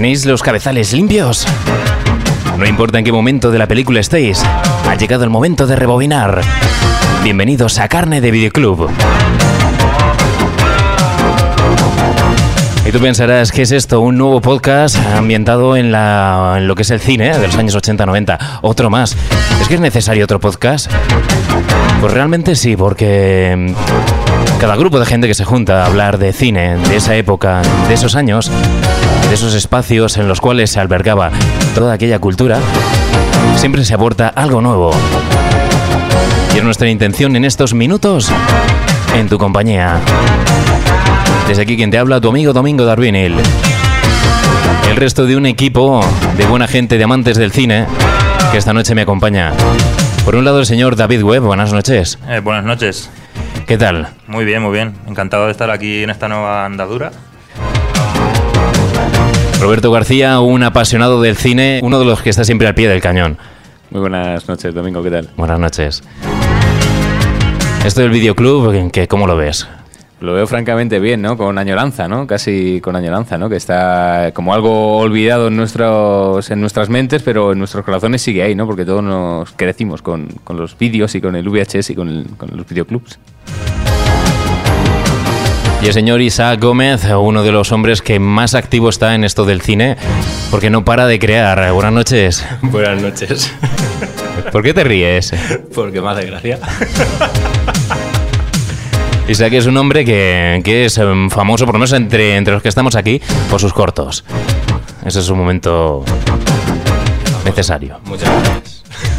¿Tenéis los cabezales limpios? No importa en qué momento de la película estéis, ha llegado el momento de rebobinar. Bienvenidos a Carne de Videoclub. Y tú pensarás, ¿qué es esto? Un nuevo podcast ambientado en lo que es el cine de los años 80-90. Otro más. ¿Es que es necesario otro podcast? Pues realmente sí, porque cada grupo de gente que se junta a hablar de cine, de esa época, de esos años, de esos espacios en los cuales se albergaba toda aquella cultura, siempre se aporta algo nuevo. Y es nuestra intención en estos minutos, en tu compañía. Desde aquí quien te habla, tu amigo Domingo Darwinil. El resto de un equipo de buena gente, de amantes del cine, que esta noche me acompaña. Por un lado el señor David Webb, buenas noches. Buenas noches. ¿Qué tal? Muy bien, muy bien. Encantado de estar aquí en esta nueva andadura. Roberto García, un apasionado del cine, uno de los que está siempre al pie del cañón. Muy buenas noches, Domingo, ¿qué tal? Buenas noches. Esto del videoclub, ¿cómo lo ves? Lo veo francamente bien, ¿no? Con añoranza, ¿no? Casi con añoranza, ¿no? Que está como algo olvidado en nuestras mentes, pero en nuestros corazones sigue ahí, ¿no? Porque todos nos crecimos con los vídeos y con el VHS y con los videoclubs. Y el señor Isaac Gómez, uno de los hombres que más activo está en esto del cine, porque no para de crear. Buenas noches. Buenas noches. ¿Por qué te ríes? Porque me hace gracia. Isaac es un hombre que es famoso, por lo menos entre los que estamos aquí, por sus cortos. Ese es un momento necesario. Muchas gracias.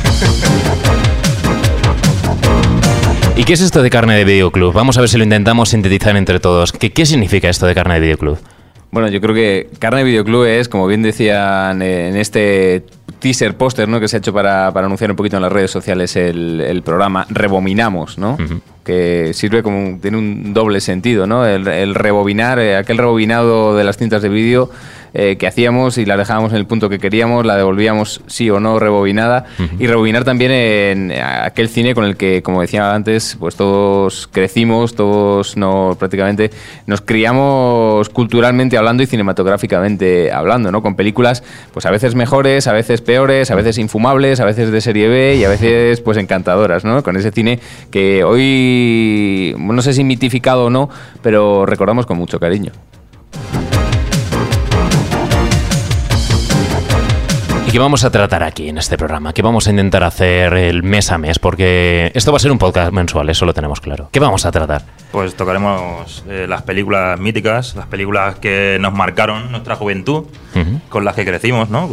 ¿Y qué es esto de Carne de Videoclub? Vamos a ver si lo intentamos sintetizar entre todos. ¿Qué significa esto de Carne de Videoclub? Bueno, yo creo que Carne de Videoclub es, como bien decían en este teaser póster, ¿no? Que se ha hecho para anunciar un poquito en las redes sociales el programa, Rebominamos, ¿no? Uh-huh. Que sirve como, tiene un doble sentido, ¿no? El rebobinar, aquel rebobinado de las cintas de vídeo que hacíamos y la dejábamos en el punto que queríamos, la devolvíamos sí o no rebobinada, uh-huh. Y rebobinar también en aquel cine con el que, como decía antes, pues todos crecimos, todos prácticamente nos criamos culturalmente hablando y cinematográficamente hablando, ¿no? Con películas pues a veces mejores, a veces peores, a veces infumables, a veces de serie B y a veces pues encantadoras, ¿no? Con ese cine que hoy no sé si mitificado o no, pero recordamos con mucho cariño. ¿Qué vamos a tratar aquí en este programa? ¿Qué vamos a intentar hacer el mes a mes? Porque esto va a ser un podcast mensual, eso lo tenemos claro. ¿Qué vamos a tratar? Pues tocaremos las películas míticas, las películas que nos marcaron nuestra juventud, uh-huh. Con las que crecimos, ¿no?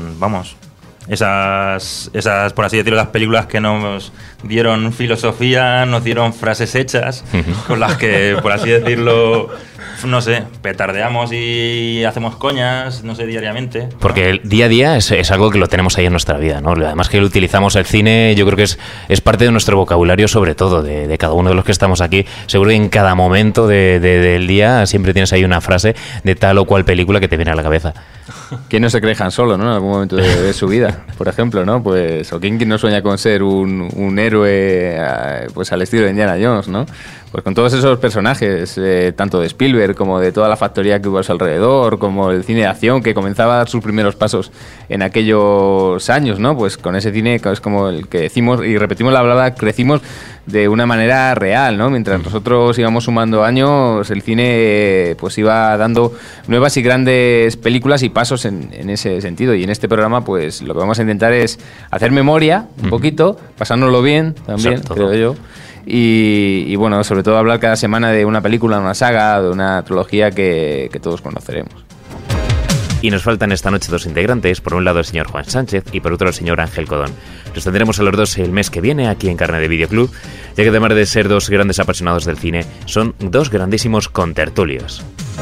Esas, por así decirlo, las películas que nos dieron filosofía, nos dieron frases hechas, uh-huh. Con las que, por así decirlo, no sé, petardeamos y hacemos coñas, no sé, diariamente. Porque el día a día es algo que lo tenemos ahí en nuestra vida, ¿no? Además que utilizamos el cine, yo creo que es parte de nuestro vocabulario, sobre todo, de cada uno de los que estamos aquí. Seguro que en cada momento del día siempre tienes ahí una frase de tal o cual película que te viene a la cabeza. ¿Quién no se cree Han Solo, ¿no? En algún momento de su vida, por ejemplo, ¿no? Pues, o quién no sueña con ser un héroe pues al estilo de Indiana Jones, ¿no? Pues con todos esos personajes, tanto de Spielberg como de toda la factoría que hubo a su alrededor, como el cine de acción que comenzaba a dar sus primeros pasos en aquellos años, ¿no? Pues con ese cine es como el que decimos y repetimos la palabra, crecimos de una manera real, ¿no? Mientras nosotros íbamos sumando años, el cine pues iba dando nuevas y grandes películas y pasos en ese sentido. Y en este programa pues lo que vamos a intentar es hacer memoria un poquito, pasárnoslo bien también, creo yo. Y bueno, sobre todo hablar cada semana de una película, de una saga, de una trilogía que todos conoceremos. Y nos faltan esta noche dos integrantes, por un lado el señor Juan Sánchez y por otro el señor Ángel Codón. Los tendremos a los dos el mes que viene aquí en Carne de Videoclub, ya que además de ser dos grandes apasionados del cine, son dos grandísimos contertulios.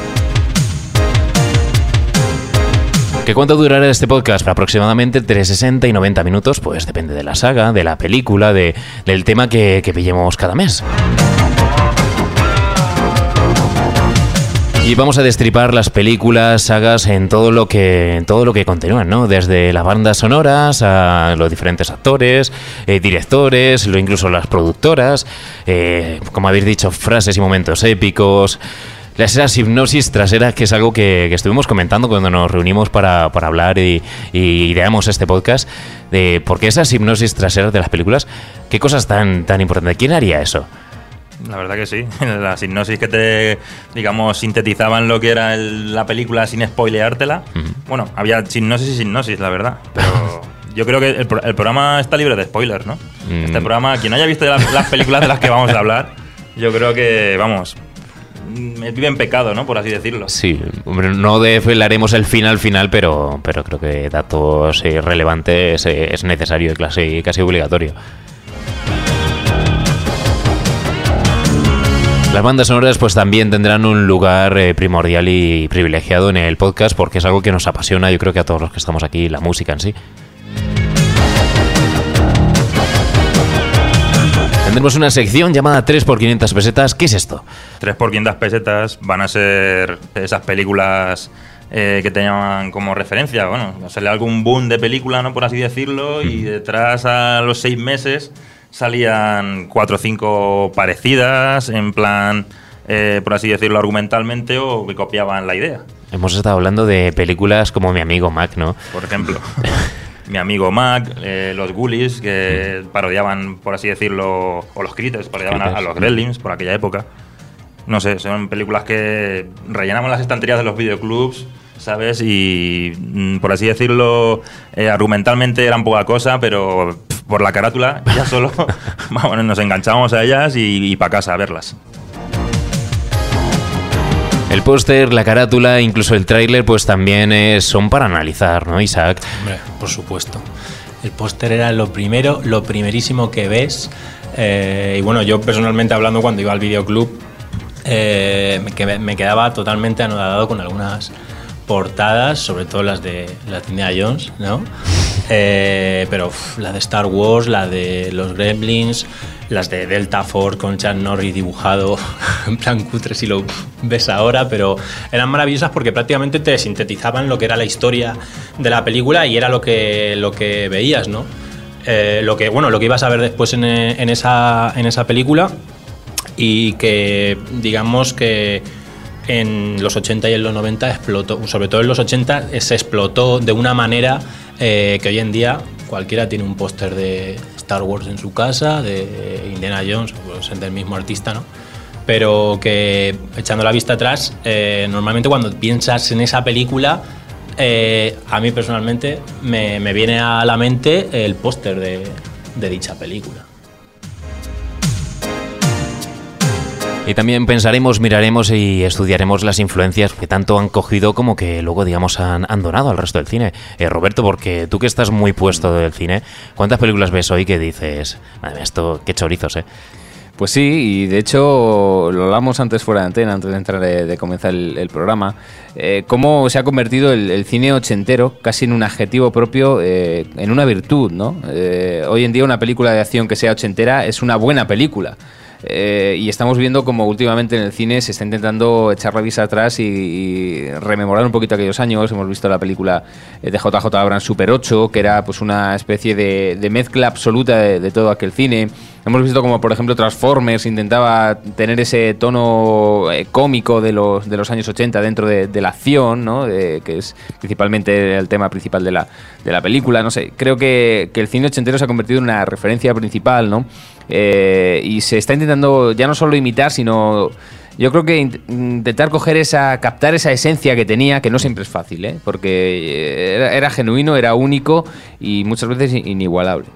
¿Qué cuánto durará este podcast? Aproximadamente entre 60 y 90 minutos, pues depende de la saga, de la película, del tema que pillemos cada mes. Y vamos a destripar las películas, sagas en todo lo que continúan, ¿no? Desde las bandas sonoras a los diferentes actores, directores, incluso las productoras, como habéis dicho, frases y momentos épicos. Esas hipnosis traseras, que es algo que estuvimos comentando cuando nos reunimos para hablar y ideamos este podcast, de por qué esas hipnosis traseras de las películas, qué cosas tan importantes. ¿Quién haría eso? La verdad que sí. Las hipnosis que te, digamos, sintetizaban lo que era la película sin spoileártela. Bueno, había hipnosis y hipnosis, la verdad. Pero yo creo que el programa está libre de spoilers, ¿no? Este programa, quien haya visto las películas de las que vamos a hablar, yo creo que, vamos, vive en pecado, ¿no? Por así decirlo. Sí, hombre, no desvelaremos el final, pero creo que datos relevantes es necesario y casi obligatorio. Las bandas sonoras pues también tendrán un lugar primordial y privilegiado en el podcast, porque es algo que nos apasiona, yo creo que a todos los que estamos aquí, la música en sí. Tendremos una sección llamada 3 por 500 pesetas. ¿Qué es esto? 3 por 500 pesetas van a ser esas películas que tenían como referencia. Bueno, sale algún boom de película, ¿no? Por así decirlo, y detrás a los 6 meses salían 4 o 5 parecidas, en plan, por así decirlo, argumentalmente, o que copiaban la idea. Hemos estado hablando de películas como Mi amigo Mac, ¿no? Por ejemplo. Mi amigo Mac, los Ghoulies, que parodiaban, por así decirlo, o los Critters, parodiaban a los Gremlins por aquella época. No sé, son películas que rellenamos las estanterías de los videoclubs, ¿sabes? Y, por así decirlo, argumentalmente eran poca cosa, pero por la carátula ya solo vamos, nos enganchábamos a ellas y para casa a verlas. El póster, la carátula, incluso el tráiler, pues también son para analizar, ¿no, Isaac? Hombre, por supuesto. El póster era lo primerísimo que ves. Y bueno, yo personalmente hablando, cuando iba al videoclub, me quedaba totalmente anodado con algunas portadas, sobre todo las de Indiana Jones, ¿no? Pero la de Star Wars, la de los Gremlins, las de Delta Force con Chuck Norris dibujado en plan cutre si lo ves ahora, pero eran maravillosas porque prácticamente te sintetizaban lo que era la historia de la película y era lo que veías, ¿no? Lo que ibas a ver después en esa película, y que digamos que en los 80 y en los 90 explotó, sobre todo en los 80 se explotó de una manera que hoy en día cualquiera tiene un póster de Star Wars en su casa, de Indiana Jones, pues del mismo artista, ¿no? Pero que, echando la vista atrás, normalmente cuando piensas en esa película, a mí personalmente me viene a la mente el póster de dicha película. Y también pensaremos, miraremos y estudiaremos las influencias que tanto han cogido como que luego, digamos, han donado al resto del cine. Roberto, porque tú que estás muy puesto del cine, ¿cuántas películas ves hoy que dices, madre mía, esto, qué chorizos, eh? Pues sí, y de hecho lo hablamos antes fuera de antena, antes de entrar de comenzar el programa, cómo se ha convertido el cine ochentero casi en un adjetivo propio, en una virtud, ¿no? Hoy en día una película de acción que sea ochentera es una buena película. Y estamos viendo como últimamente en el cine se está intentando echar la vista atrás y rememorar un poquito aquellos años. Hemos visto la película de JJ Abrams Super 8, que era pues una especie de mezcla absoluta de todo aquel cine. Hemos visto como, por ejemplo, Transformers intentaba tener ese tono cómico de los años 80 dentro de la acción, ¿no? Que es principalmente el tema principal de la película. No sé, creo que el cine ochentero se ha convertido en una referencia principal, ¿no? Y se está intentando ya no solo imitar, sino yo creo que intentar captar esa esencia que tenía, que no siempre es fácil, ¿eh? Porque era genuino, era único y muchas veces inigualable.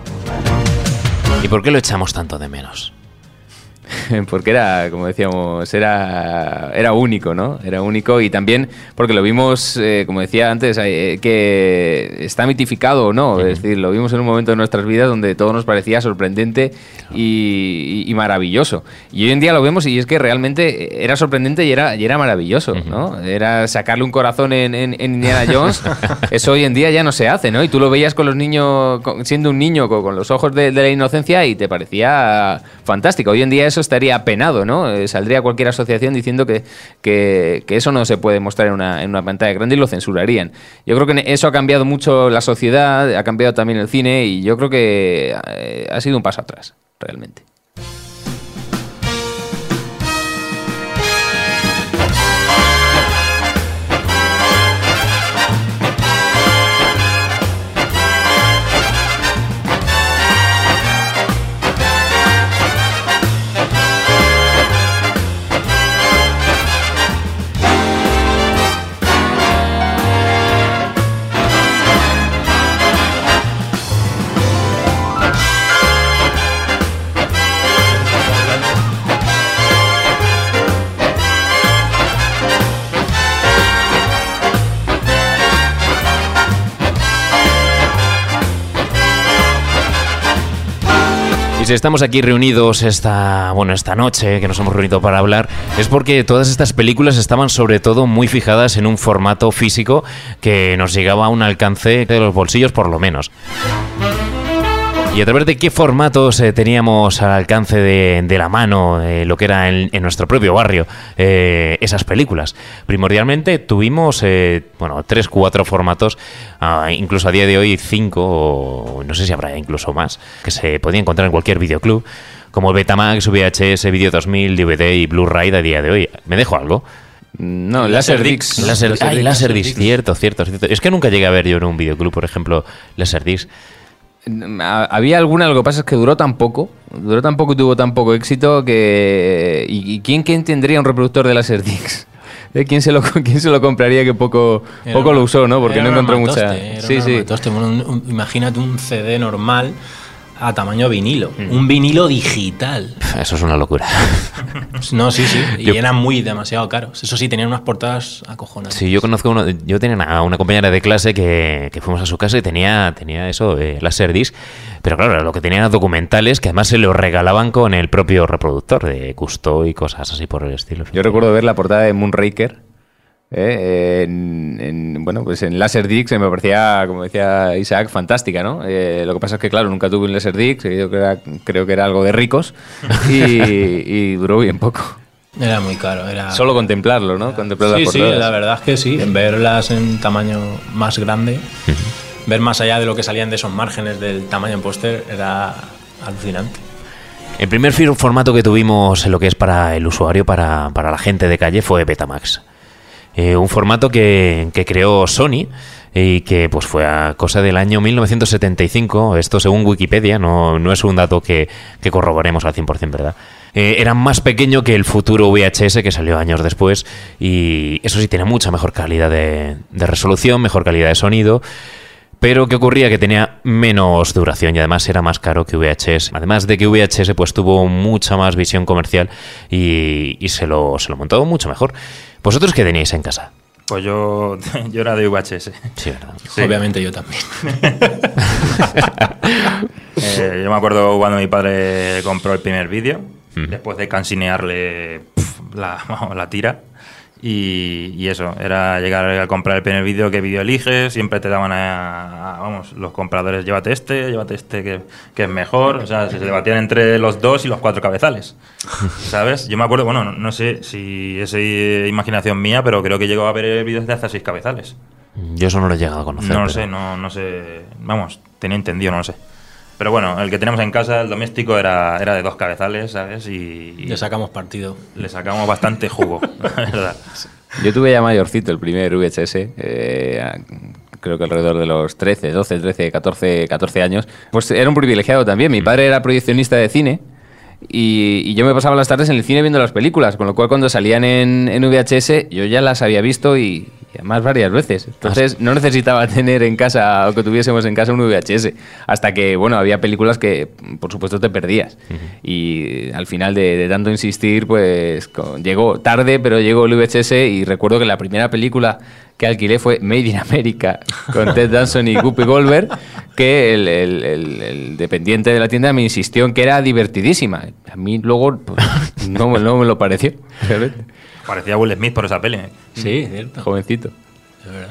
¿Y por qué lo echamos tanto de menos? Porque era, como decíamos, era único, ¿no? Era único, y también porque lo vimos, como decía antes, que está mitificado o no. Es decir, lo vimos en un momento de nuestras vidas donde todo nos parecía sorprendente y maravilloso. Y hoy en día lo vemos y es que realmente era sorprendente y era maravilloso, ¿no? Era sacarle un corazón en Indiana Jones. Eso hoy en día ya no se hace, ¿no? Y tú lo veías con los niños, siendo un niño con los ojos de la inocencia, y te parecía fantástico. Hoy en día eso estaría penado, ¿no? Saldría cualquier asociación diciendo que eso no se puede mostrar en una pantalla grande y lo censurarían. Yo creo que eso ha cambiado mucho la sociedad, ha cambiado también el cine, y yo creo que ha sido un paso atrás, realmente. si estamos aquí reunidos esta noche, que nos hemos reunido para hablar, es porque todas estas películas estaban sobre todo muy fijadas en un formato físico que nos llegaba a un alcance de los bolsillos por lo menos. ¿Y a través de qué formatos teníamos al alcance de la mano lo que era en nuestro propio barrio esas películas? Primordialmente tuvimos 3, 4 formatos, incluso a día de hoy 5, o no sé si habrá incluso más, que se podía encontrar en cualquier videoclub, como Betamax, VHS, Video 2000, DVD y Blu-ray a día de hoy. ¿Me dejo algo? No, Laserdisc. Laserdisc, cierto. Es que nunca llegué a ver yo en un videoclub, por ejemplo, Laserdisc. Había alguna, lo que pasa es que duró tan poco y tuvo tan poco éxito que... ¿Y quién tendría un reproductor de Laserdisc? ¿Quién se lo compraría que poco lo usó, ¿no? Porque no encontró mucha... Sí. Imagínate un CD normal a tamaño vinilo. Un vinilo digital. Eso es una locura. No, sí. Y eran demasiado caros. Eso sí, tenían unas portadas acojonadas. Sí, yo conozco yo tenía una compañera de clase que fuimos a su casa y tenía eso, Laserdisc. Pero claro, lo que tenía eran documentales que además se los regalaban con el propio reproductor de Cousteau y cosas así por el estilo. Yo recuerdo ver la portada de Moonraker. En Laserdisc me parecía, como decía Isaac, fantástica, ¿no? Lo que pasa es que, claro, nunca tuve un Laserdisc, yo creo que era algo de ricos y duró bien poco. Era muy caro. Solo contemplarlo, ¿no? Contemplar las portadas. Sí, la verdad es que sí. Verlas en tamaño más grande, ver más allá de lo que salían de esos márgenes del tamaño en póster, era alucinante. El primer formato que tuvimos en lo que es para el usuario, para la gente de calle, fue Betamax. Un formato que creó Sony y que pues fue a cosa del año 1975. Esto según Wikipedia, no es un dato que corroboremos al 100%, ¿verdad? Era más pequeño que el futuro VHS que salió años después y eso sí, tenía mucha mejor calidad de resolución, mejor calidad de sonido. Pero ¿qué ocurría? Que tenía menos duración y además era más caro que VHS. Además de que VHS pues tuvo mucha más visión comercial y se lo montó mucho mejor. ¿Vosotros qué teníais en casa? Pues yo era de VHS. Sí, ¿verdad? Sí. Obviamente yo también. Yo me acuerdo cuando mi padre compró el primer vídeo, después de cansinearle la tira. Y eso, era llegar a comprar el primer vídeo, qué vídeo eliges, siempre te daban los compradores, llévate este que es mejor, o sea, se debatían entre los 2 y los 4 cabezales, ¿sabes? Yo me acuerdo, no sé si es imaginación mía, pero creo que llegó a ver vídeos de hasta 6 cabezales. Yo eso no lo he llegado a conocer. No sé, vamos, tenía entendido, no lo sé. Pero bueno, el que tenemos en casa, el doméstico, era de 2 cabezales, ¿sabes? Y le sacamos partido. Le sacamos bastante jugo, ¿verdad? Yo tuve ya mayorcito el primer VHS, creo que alrededor de los 12, 13, 14 años. Pues era un privilegiado también. Mi padre era proyeccionista de cine y yo me pasaba las tardes en el cine viendo las películas, con lo cual cuando salían en VHS yo ya las había visto y además varias veces. Entonces no necesitaba tener en casa o que tuviésemos en casa un VHS. Hasta que, había películas que por supuesto te perdías. Y al final de tanto insistir, pues llegó tarde, pero llegó el VHS y recuerdo que la primera película que alquilé fue Made in America con Ted Danson y Whoopi Goldberg, que el dependiente de la tienda me insistió en que era divertidísima. A mí luego pues, no me lo pareció. Realmente. Parecía Will Smith por esa peli. Sí, cierto. Jovencito. Es verdad.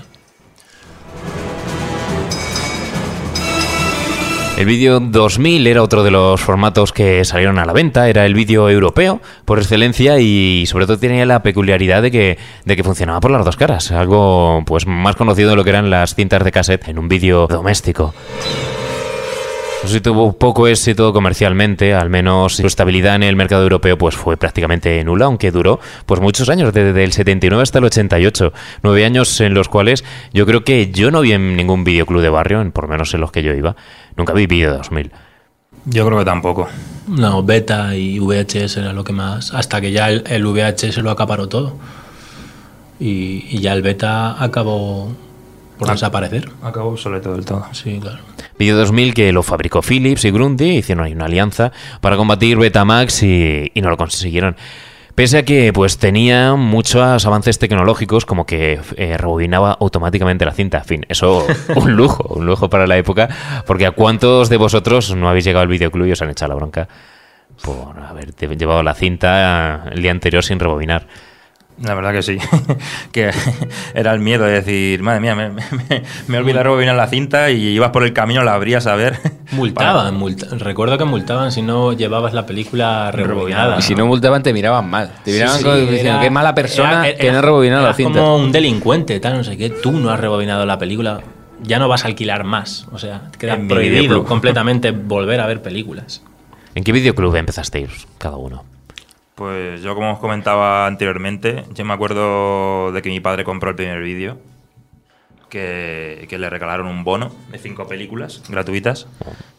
El vídeo 2000 era otro de los formatos que salieron a la venta, era el vídeo europeo por excelencia y sobre todo tenía la peculiaridad de que funcionaba por las dos caras, algo pues más conocido de lo que eran las cintas de cassette en un vídeo doméstico. No sé si tuvo poco éxito comercialmente, al menos su estabilidad en el mercado europeo pues fue prácticamente nula, aunque duró pues muchos años, desde el 79 hasta el 88, 9 años en los cuales yo creo que yo no vi en ningún videoclub de barrio, por lo menos en los que yo iba, nunca vi vídeo 2000. Yo creo que tampoco. No, beta y VHS era lo que más, hasta que ya el VHS lo acaparó todo y ya el beta acabó por desaparecer. Acabó obsoleto del todo. Sí, claro. Vídeo 2000 que lo fabricó Philips y Grundy, hicieron ahí una alianza para combatir Betamax y no lo consiguieron. Pese a que pues tenía muchos avances tecnológicos, como que rebobinaba automáticamente la cinta. En fin, eso un lujo para la época, porque ¿a cuántos de vosotros no habéis llegado al videoclub y os han echado la bronca por haber llevado la cinta el día anterior sin rebobinar? La verdad que sí, que era el miedo de decir, madre mía, me he olvidado de rebobinar la cinta y ibas por el camino, la abrías a ver. Multaban, recuerdo que multaban si no llevabas la película rebobinada. Y si no multaban te miraban mal, te miraban diciendo qué mala persona era, que no ha rebobinado la cinta. Como un delincuente, tal, no sé qué, tú no has rebobinado la película, ya no vas a alquilar más, o sea, te queda prohibido completamente volver a ver películas. ¿En qué videoclub empezasteis cada uno? Pues yo, como os comentaba anteriormente, yo me acuerdo de que mi padre compró el primer vídeo, que le regalaron un bono de 5 películas gratuitas.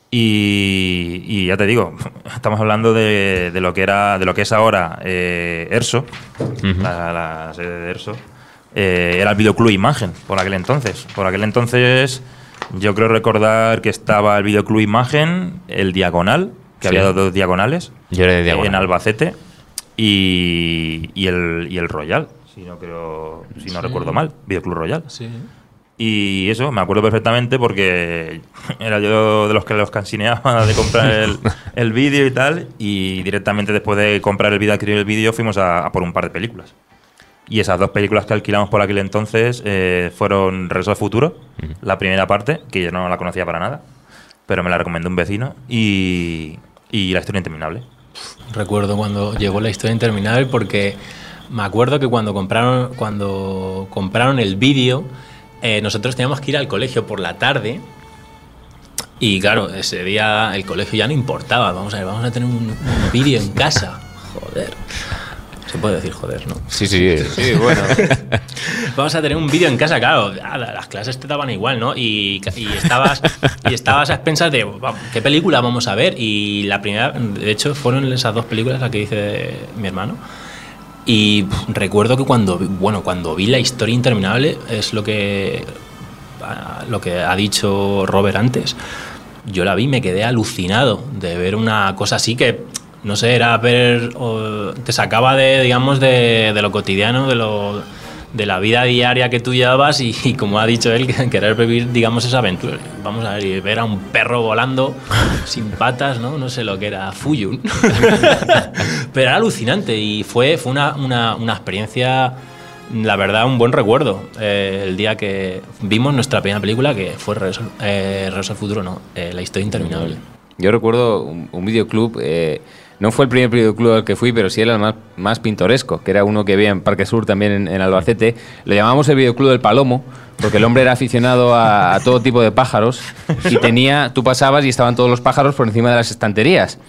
Y ya te digo, estamos hablando de lo que es ahora ERSO, la sede de ERSO. Era el videoclub Imagen por aquel entonces. Por aquel entonces yo creo recordar que estaba el videoclub Imagen, el Diagonal, que había 2 diagonales. Yo era de Diagonal. En Albacete. Y el Royal, si no recuerdo mal, Videoclub Royal. Sí. Y eso, me acuerdo perfectamente porque era yo de los que los cansineaba de comprar el vídeo y tal, y directamente después de comprar el vídeo, adquirir el vídeo, fuimos a por un par de películas. Y esas 2 películas que alquilamos por aquel entonces fueron Regreso al Futuro, la primera parte, que yo no la conocía para nada, pero me la recomendó un vecino, y La Historia Interminable. Recuerdo cuando llegó La Historia Interminable, porque me acuerdo que cuando compraron el vídeo, nosotros teníamos que ir al colegio por la tarde y claro, ese día el colegio ya no importaba. Vamos a tener un vídeo en casa. Joder. Se puede decir joder, ¿no? Sí, bueno. Vamos a tener un vídeo en casa, claro. Las clases te daban igual, ¿no? Y estabas a expensas de qué película vamos a ver. Y la primera, de hecho, fueron esas 2 películas las que dice mi hermano. Y recuerdo que cuando vi La Historia Interminable, es lo que ha dicho Robert antes, yo la vi y me quedé alucinado de ver una cosa así que, no sé, era ver, te sacaba de lo cotidiano, de la vida diaria que tú llevabas y como ha dicho él, querer vivir, digamos, esa aventura. Vamos a ver, y ver a un perro volando sin patas, no sé lo que era, Fuyun. Pero era alucinante y fue una experiencia, la verdad, un buen recuerdo. El día que vimos nuestra primera película, que fue Regreso al Futuro, La Historia Interminable. Yo recuerdo un videoclub, no fue el primer videoclub al que fui, pero sí era el más pintoresco, que era uno que había en Parque Sur, también en Albacete. Lo llamamos el videoclub del Palomo, porque el hombre era aficionado a todo tipo de pájaros y tú pasabas y estaban todos los pájaros por encima de las estanterías.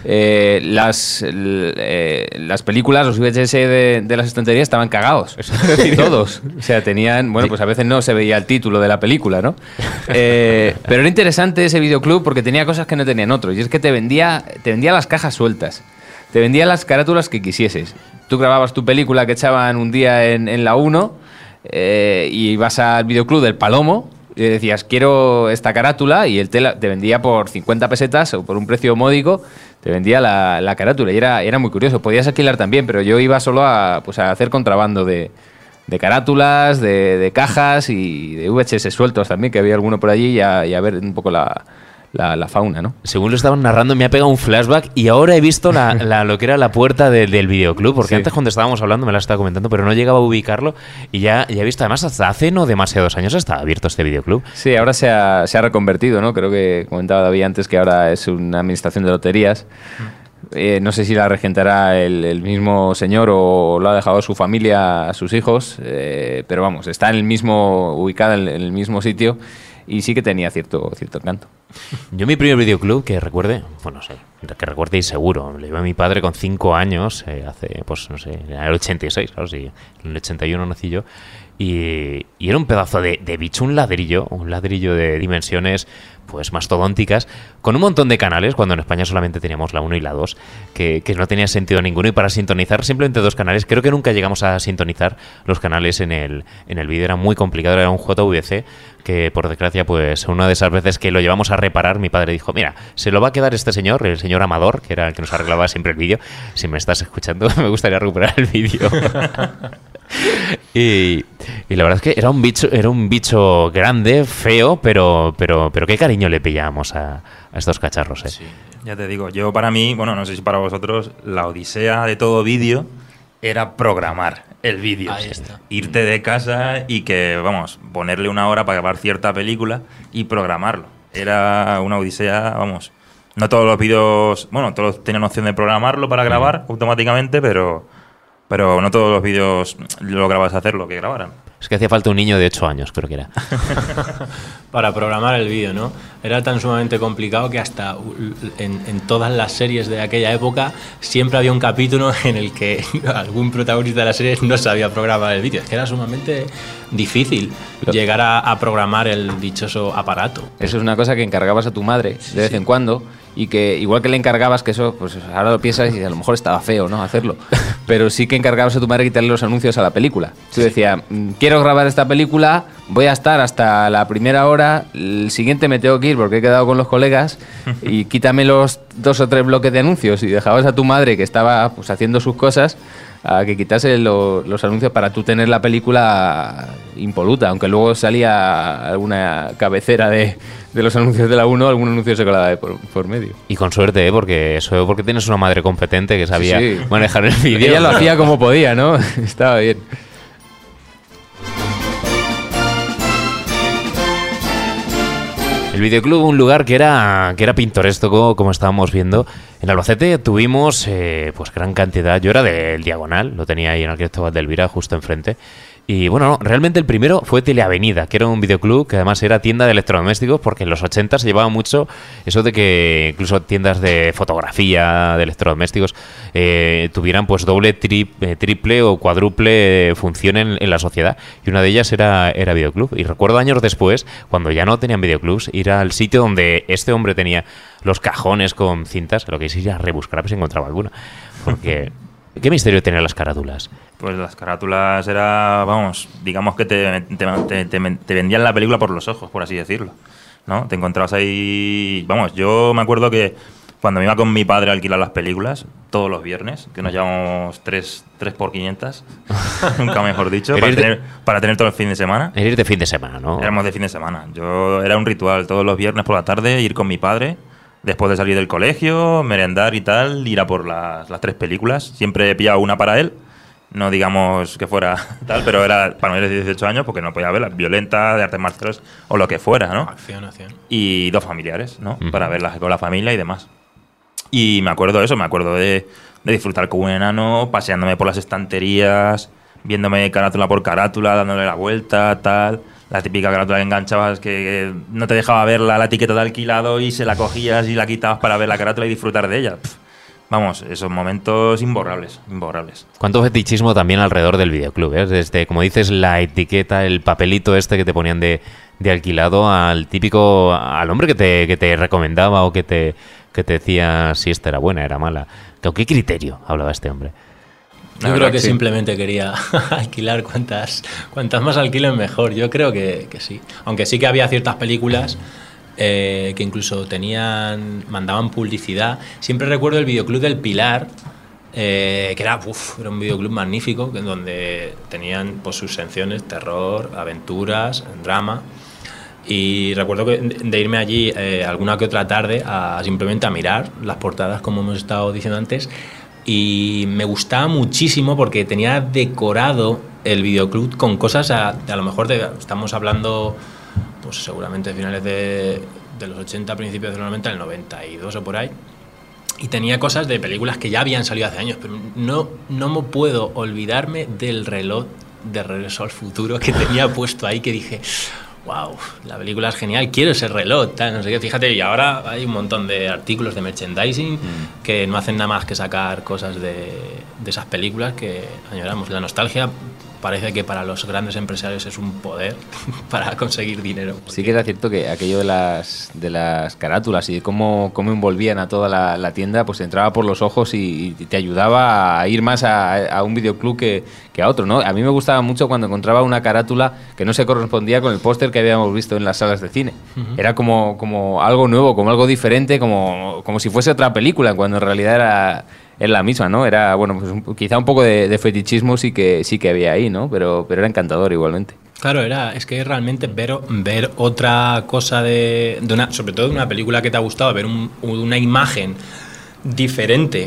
Las películas, los VHS de las estanterías estaban cagados, todos. O sea, tenían, pues a veces no se veía el título de la película, ¿no? Pero era interesante ese videoclub porque tenía cosas que no tenían otros, y es que te vendía las cajas sueltas. Te vendía las carátulas que quisieses. Tú grababas tu película que echaban un día en la 1 y vas al videoclub del Palomo y decías, quiero esta carátula, y él te vendía por 50 pesetas o por un precio módico, te vendía la carátula, y era muy curioso. Podías alquilar también, pero yo iba solo a hacer contrabando de carátulas, de cajas y de VHS sueltos también, que había alguno por allí, y a ver un poco la fauna, ¿no? Según lo estaban narrando, me ha pegado un flashback y ahora he visto lo que era la puerta del videoclub, porque sí. Antes cuando estábamos hablando me la estaba comentando, pero no llegaba a ubicarlo y ya he visto, además hasta hace no demasiados años estaba abierto este videoclub. Sí, ahora se ha reconvertido, ¿no? Creo que comentaba David antes que ahora es una administración de loterías. No sé si la regentará el mismo señor o lo ha dejado su familia a sus hijos, pero vamos, está ubicada en el mismo sitio. Y sí que tenía cierto encanto. Yo mi primer videoclub que recuerde, bueno, no sé, que recuerde seguro, lo llevé a mi padre con 5 años, hace, pues no sé, en el 86, claro, sí, en el 81 nací yo, y era un pedazo de bicho, un ladrillo de dimensiones pues mastodónticas, con un montón de canales, cuando en España solamente teníamos la 1 y la 2, que no tenía sentido ninguno, y para sintonizar simplemente 2 canales, creo que nunca llegamos a sintonizar los canales en el vídeo, era muy complicado, era un JVC que por desgracia, pues una de esas veces que lo llevamos a reparar, mi padre dijo, mira, se lo va a quedar este señor, el señor Amador, que era el que nos arreglaba siempre el vídeo. Si me estás escuchando, me gustaría recuperar el vídeo. y la verdad es que era un bicho grande, feo, pero qué cariño le pillábamos a estos cacharros, ¿eh? Sí, ya te digo, yo para mí, bueno, no sé si para vosotros, la odisea de todo vídeo era programar el vídeo. Ahí está. Irte de casa y que, vamos, ponerle una hora para grabar cierta película y programarlo. Era una odisea, vamos. No todos los vídeos, bueno, todos tenían opción de programarlo para grabar automáticamente, pero no todos los vídeos lograbas hacer lo que grabaran. Es que hacía falta un niño de 8 años, creo que era. Para programar el vídeo, ¿no? Era tan sumamente complicado que hasta en todas las series de aquella época siempre había un capítulo en el que algún protagonista de la serie no sabía programar el vídeo. Es que era sumamente difícil llegar a programar el dichoso aparato. Eso es una cosa que encargabas a tu madre de vez en cuando, y que igual que le encargabas, que eso, pues ahora lo piensas y a lo mejor estaba feo, ¿no?, hacerlo, pero sí que encargabas a tu madre quitarle los anuncios a la película. Tú decías, quiero grabar esta película, voy a estar hasta la primera hora, el siguiente me tengo que ir porque he quedado con los colegas, y quítame los 2 o 3 bloques de anuncios, y dejabas a tu madre, que estaba pues haciendo sus cosas, a que quitase los anuncios para tú tener la película impoluta, aunque luego salía alguna cabecera de los anuncios de la 1, algún anuncio se colaba por medio. Y con suerte, porque tienes una madre competente que sabía manejar el vídeo. Ella lo hacía como podía, ¿no? Estaba bien. El videoclub, un lugar que era pintoresco, como estábamos viendo. En Albacete tuvimos pues gran cantidad. Yo era del Diagonal, lo tenía ahí en el Cristóbal de Elvira, justo enfrente. Y bueno, no, realmente el primero fue Teleavenida, que era un videoclub que además era tienda de electrodomésticos, porque en los 80 se llevaba mucho eso de que incluso tiendas de fotografía, de electrodomésticos, tuvieran pues doble, triple o cuádruple función en la sociedad. Y una de ellas era videoclub. Y recuerdo años después, cuando ya no tenían videoclubs, ir al sitio donde este hombre tenía los cajones con cintas, lo que es ir a rebuscar a ver si encontraba alguna. Porque... ¿qué misterio tenían las carátulas? Pues las carátulas era, vamos, digamos que te vendían la película por los ojos, por así decirlo, ¿no? Te encontrabas ahí... Vamos, yo me acuerdo que cuando me iba con mi padre a alquilar las películas, todos los viernes, que nos llevamos 3 por 500, nunca mejor dicho, para tener todo el fin de semana. Era ir de fin de semana, ¿no? Éramos de fin de semana. Era un ritual, todos los viernes por la tarde, ir con mi padre... Después de salir del colegio, merendar y tal, ir a por las 3 películas. Siempre he pillado una para él. No digamos que fuera tal, pero era para mayores de 18 años porque no podía verla. Violenta, de artes marciales o lo que fuera, ¿no? Acción. Y 2 familiares, ¿no? Para verlas con la familia y demás. Y me acuerdo de disfrutar como un enano, paseándome por las estanterías, viéndome carátula por carátula, dándole la vuelta, tal... La típica carátula que enganchabas que no te dejaba ver la etiqueta de alquilado y se la cogías y la quitabas para ver la carátula y disfrutar de ella. Vamos, esos momentos imborrables. Cuánto fetichismo también alrededor del videoclub, ¿eh? Desde, como dices, la etiqueta, el papelito este que te ponían de alquilado, al hombre que te recomendaba o que te decía si esta era buena, era mala. ¿Con qué criterio hablaba este hombre? Yo creo que simplemente quería alquilar cuantas más alquilen mejor. Yo creo que sí. Aunque sí que había ciertas películas que incluso mandaban publicidad. Siempre recuerdo el videoclub del Pilar, que era un videoclub magnífico, donde tenían pues sus secciones, terror, aventuras, drama. Y recuerdo de irme allí alguna que otra tarde simplemente a mirar las portadas, como hemos estado diciendo antes. Y me gustaba muchísimo porque tenía decorado el videoclub con cosas a lo mejor estamos hablando pues seguramente finales de los 80, principios de los 90, el 92 o por ahí, y tenía cosas de películas que ya habían salido hace años, pero no me puedo olvidarme del reloj de Regreso al Futuro que tenía puesto ahí, que dije... wow, la película es genial, quiero ese reloj, tal, no sé qué. Fíjate, y ahora hay un montón de artículos de merchandising que no hacen nada más que sacar cosas de esas películas que añoramos. La nostalgia parece que para los grandes empresarios es un poder para conseguir dinero. Sí que era cierto que aquello de las carátulas y de cómo envolvían a toda la tienda, pues entraba por los ojos y te ayudaba a ir más a un videoclub que a otro, ¿no? A mí me gustaba mucho cuando encontraba una carátula que no se correspondía con el póster que habíamos visto en las salas de cine. Era como algo nuevo, como algo diferente, como si fuese otra película, cuando en realidad era la misma, ¿no? Era, bueno, pues quizá un poco de fetichismo sí que había ahí, ¿no? Pero era encantador igualmente. Claro, es que realmente ver otra cosa sobre todo de una película que te ha gustado, ver una imagen diferente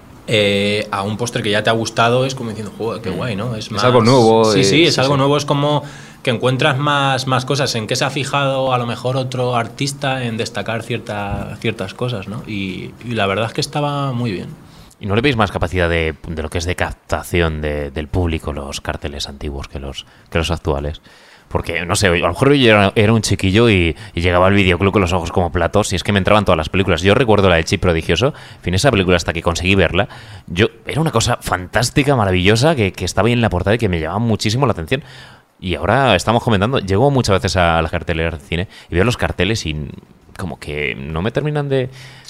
a un póster que ya te ha gustado, es como diciendo, joder, qué guay, ¿no? Es algo nuevo. Sí, es algo nuevo, es como que encuentras más cosas, en qué se ha fijado a lo mejor otro artista en destacar ciertas cosas, ¿no? Y la verdad es que estaba muy bien. ¿Y no le veis más capacidad de lo que es de captación del público los carteles antiguos que los actuales? Porque, no sé, a lo mejor yo era un chiquillo y llegaba al videoclub con los ojos como platos y es que me entraban todas las películas. Yo recuerdo la de Chip Prodigioso, en fin, esa película hasta que conseguí verla, era una cosa fantástica, maravillosa, que estaba ahí en la portada y que me llamaba muchísimo la atención. Y ahora estamos comentando, llego muchas veces a las carteleras de cine y veo los carteles y como que no me terminan de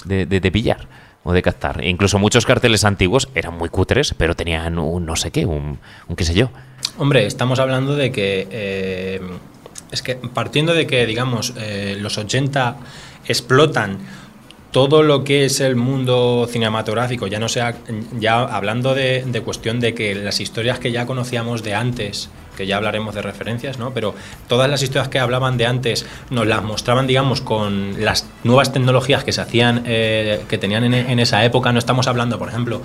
pillar o de captar. E incluso muchos carteles antiguos eran muy cutres, pero tenían un no sé qué, un qué sé yo. Hombre, estamos hablando de que es que partiendo de que, digamos, los 80 explotan todo lo que es el mundo cinematográfico, ya hablando de cuestión de que las historias que ya conocíamos de antes, que ya hablaremos de referencias, ¿no? Pero todas las historias que hablaban de antes nos las mostraban, digamos, con las nuevas tecnologías que se hacían, que tenían en esa época. No estamos hablando, por ejemplo,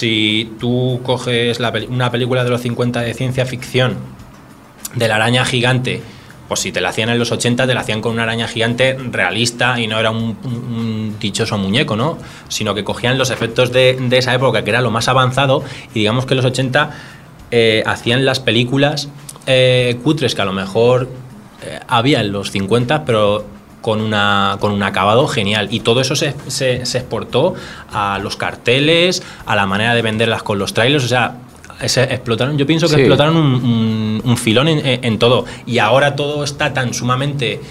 si tú coges una película de los 50 de ciencia ficción, de la araña gigante, pues si te la hacían en los 80, te la hacían con una araña gigante realista y no era un dichoso muñeco, ¿no? Sino que cogían los efectos de esa época, que era lo más avanzado, y digamos que los 80 hacían las películas cutres que a lo mejor había en los 50, pero con un acabado genial. Y todo eso se exportó a los carteles, a la manera de venderlas con los trailers, o sea, explotaron. Yo pienso que sí, explotaron un filón en todo. Y ahora todo está tan sumamente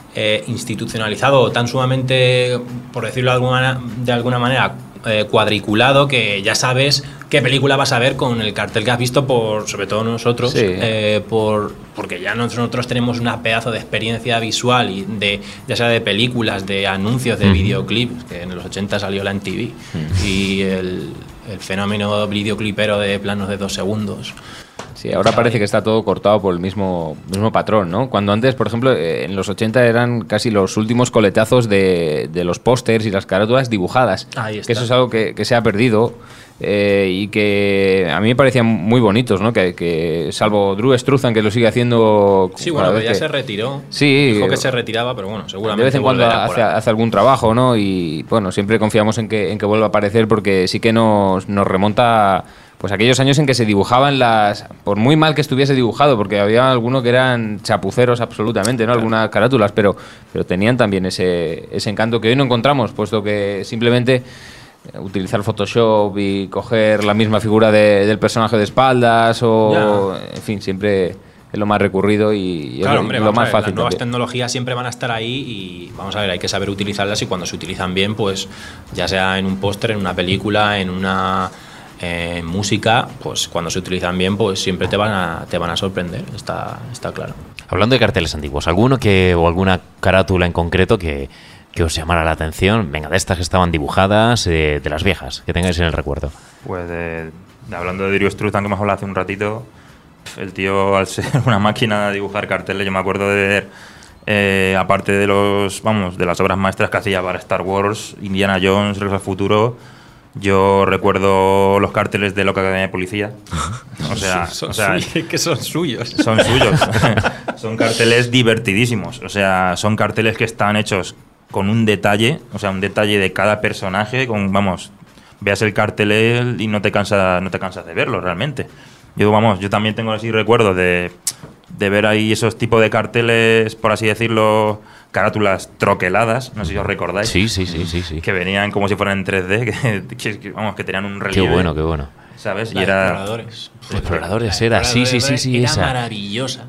institucionalizado, tan sumamente, por decirlo de alguna manera, cuadriculado, que ya sabes qué película vas a ver con el cartel que has visto, sobre todo nosotros, sí. Porque ya nosotros tenemos una pedazo de experiencia visual, ya sea de películas, de anuncios, de videoclips, que en los 80 salió la MTV, y el fenómeno videoclipero de planos de 2 segundos. Sí, ahora parece que está todo cortado por el mismo patrón, ¿no? Cuando antes, por ejemplo, en los 80 eran casi los últimos coletazos de los pósters y las carátulas dibujadas. Ahí está. Que eso es algo que se ha perdido y que a mí me parecían muy bonitos, ¿no? Que salvo Drew Struzan, que lo sigue haciendo... Sí, bueno, pero ya se retiró. Sí. Dijo que se retiraba, pero bueno, seguramente de vez en cuando hace algún trabajo, ¿no? Y bueno, siempre confiamos en que vuelva a aparecer, porque sí que nos remonta... Pues aquellos años en que se dibujaban por muy mal que estuviese dibujado, porque había algunos que eran chapuceros absolutamente, ¿no? Claro. Algunas carátulas, pero tenían también ese encanto que hoy no encontramos, puesto que simplemente utilizar Photoshop y coger la misma figura del personaje de espaldas en fin, siempre es lo más recurrido y claro, es lo más fácil. Las nuevas tecnologías siempre van a estar ahí y vamos a ver, hay que saber utilizarlas, y cuando se utilizan bien, pues ya sea en un póster, en una película, en una... música, pues cuando se utilizan bien, pues siempre te van a sorprender, está claro. Hablando de carteles antiguos, ¿alguno o alguna carátula en concreto que os llamara la atención? Venga, de estas que estaban dibujadas, de las viejas, que tengáis en el recuerdo. Pues hablando de Drew Struzan, que hemos hablado hace un ratito, el tío, al ser una máquina de dibujar carteles, yo me acuerdo de ver, aparte de las obras maestras que hacía para Star Wars, Indiana Jones, Regreso al Futuro, yo recuerdo los carteles de Loca Academia de Policía. Que son suyos. Son suyos. Son carteles divertidísimos. O sea, son carteles que están hechos con un detalle, un detalle de cada personaje. Veas el cartel y no te cansas de verlo realmente. Yo también tengo así recuerdos de ver ahí esos tipos de carteles, por así decirlo, carátulas troqueladas, no sé si os recordáis. Sí. Que venían como si fueran en 3D, que tenían un relieve. Qué bueno. ¿sabes? La Y de era... Exploradores. Exploradores era, sí, Era esa. maravillosa.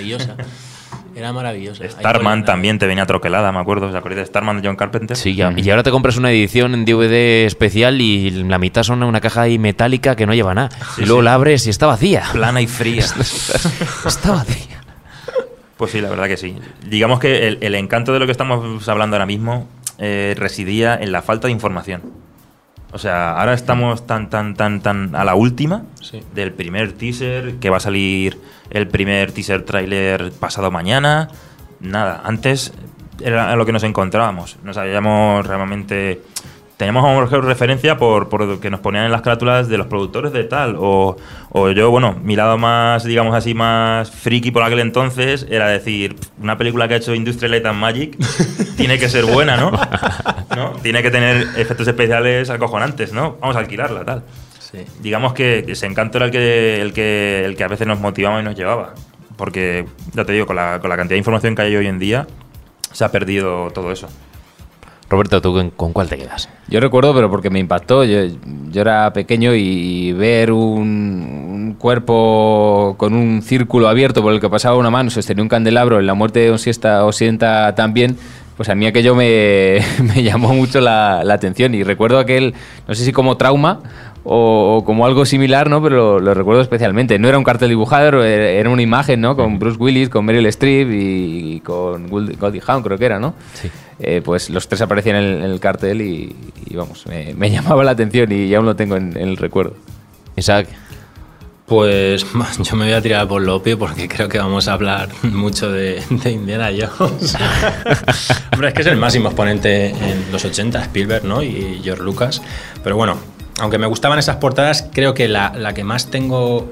Era maravillosa. Starman también te venía troquelada, me acuerdo. ¿Os acordáis de Starman de John Carpenter? Sí, ya. Y ahora te compras una edición en DVD especial y la mitad son una caja ahí metálica que no lleva nada. Sí, y luego sí. la abres y está vacía. Plana y fría. Está vacía. Pues sí, la verdad que sí. Digamos que el encanto de lo que estamos hablando ahora mismo residía en la falta de información. O sea, ahora estamos tan a la última del primer teaser, que va a salir el primer teaser trailer pasado mañana. Nada, antes era lo que nos encontrábamos. No sabíamos realmente... Teníamos a lo mejor referencia por que nos ponían en las carátulas de los productores de tal. O yo, bueno, mi lado más, digamos así, más friki por aquel entonces era decir, una película que ha hecho Industrial Light and Magic tiene que ser buena, ¿no? Tiene que tener efectos especiales acojonantes, ¿no? Vamos a alquilarla, tal. Sí. Digamos que ese encanto era el que a veces nos motivaba y nos llevaba. Porque, ya te digo, con la cantidad de información que hay hoy en día, se ha perdido todo eso. Roberto, ¿tú con cuál te quedas? Yo recuerdo, pero porque me impactó. Yo era pequeño y ver un cuerpo con un círculo abierto por el que pasaba una mano, sostenía un candelabro en La muerte de Osienta también, pues a mí aquello me llamó mucho la atención. Y recuerdo aquel, no sé si como trauma o como algo similar, ¿no? Pero lo recuerdo especialmente. No era un cartel dibujado, era una imagen, ¿no? Con Bruce Willis, con Meryl Streep y con Goldie Hawn, creo que era, ¿no? Sí. Pues los tres aparecían en el cartel y vamos, me llamaba la atención y aún lo tengo en el recuerdo. Isaac. Pues yo me voy a tirar por lo obvio porque creo que vamos a hablar mucho de Indiana Jones. Hombre, es que es el máximo exponente en los 80, Spielberg, ¿no? Y George Lucas. Pero bueno, aunque me gustaban esas portadas, creo que la que más tengo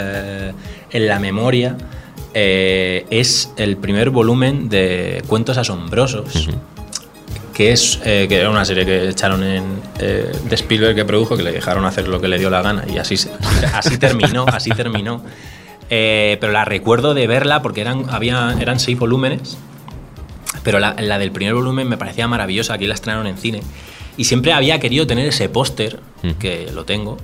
en la memoria es el primer volumen de Cuentos Asombrosos. Que era una serie que echaron de Spielberg, que produjo, que le dejaron hacer lo que le dio la gana y así terminó. Pero la recuerdo de verla porque eran 6 volúmenes, pero la del primer volumen me parecía maravillosa. Aquí la estrenaron en cine y siempre había querido tener ese póster, que lo tengo,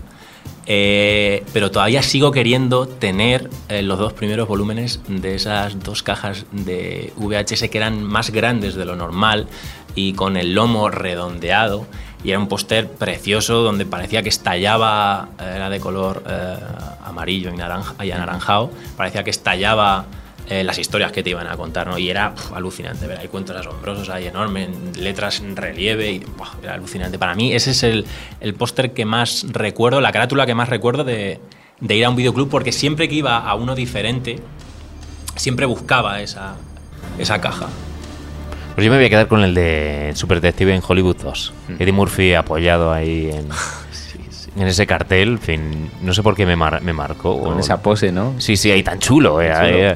pero todavía sigo queriendo tener los 2 primeros volúmenes de esas 2 cajas de VHS que eran más grandes de lo normal y con el lomo redondeado, y era un póster precioso donde parecía que estallaba, era de color amarillo y anaranjado, parecía que estallaba las historias que te iban a contar, ¿no? Y era alucinante ver, hay Cuentos Asombrosos ahí enormes, letras en relieve, y era alucinante. Para mí ese es el póster que más recuerdo, la carátula que más recuerdo de ir a un videoclub, porque siempre que iba a uno diferente, siempre buscaba esa caja. Pues yo me voy a quedar con el de Super Detective en Hollywood 2. Eddie Murphy apoyado ahí en ese cartel. En fin, no sé por qué me marcó. Con esa pose, ¿no? Sí, ahí tan chulo. Era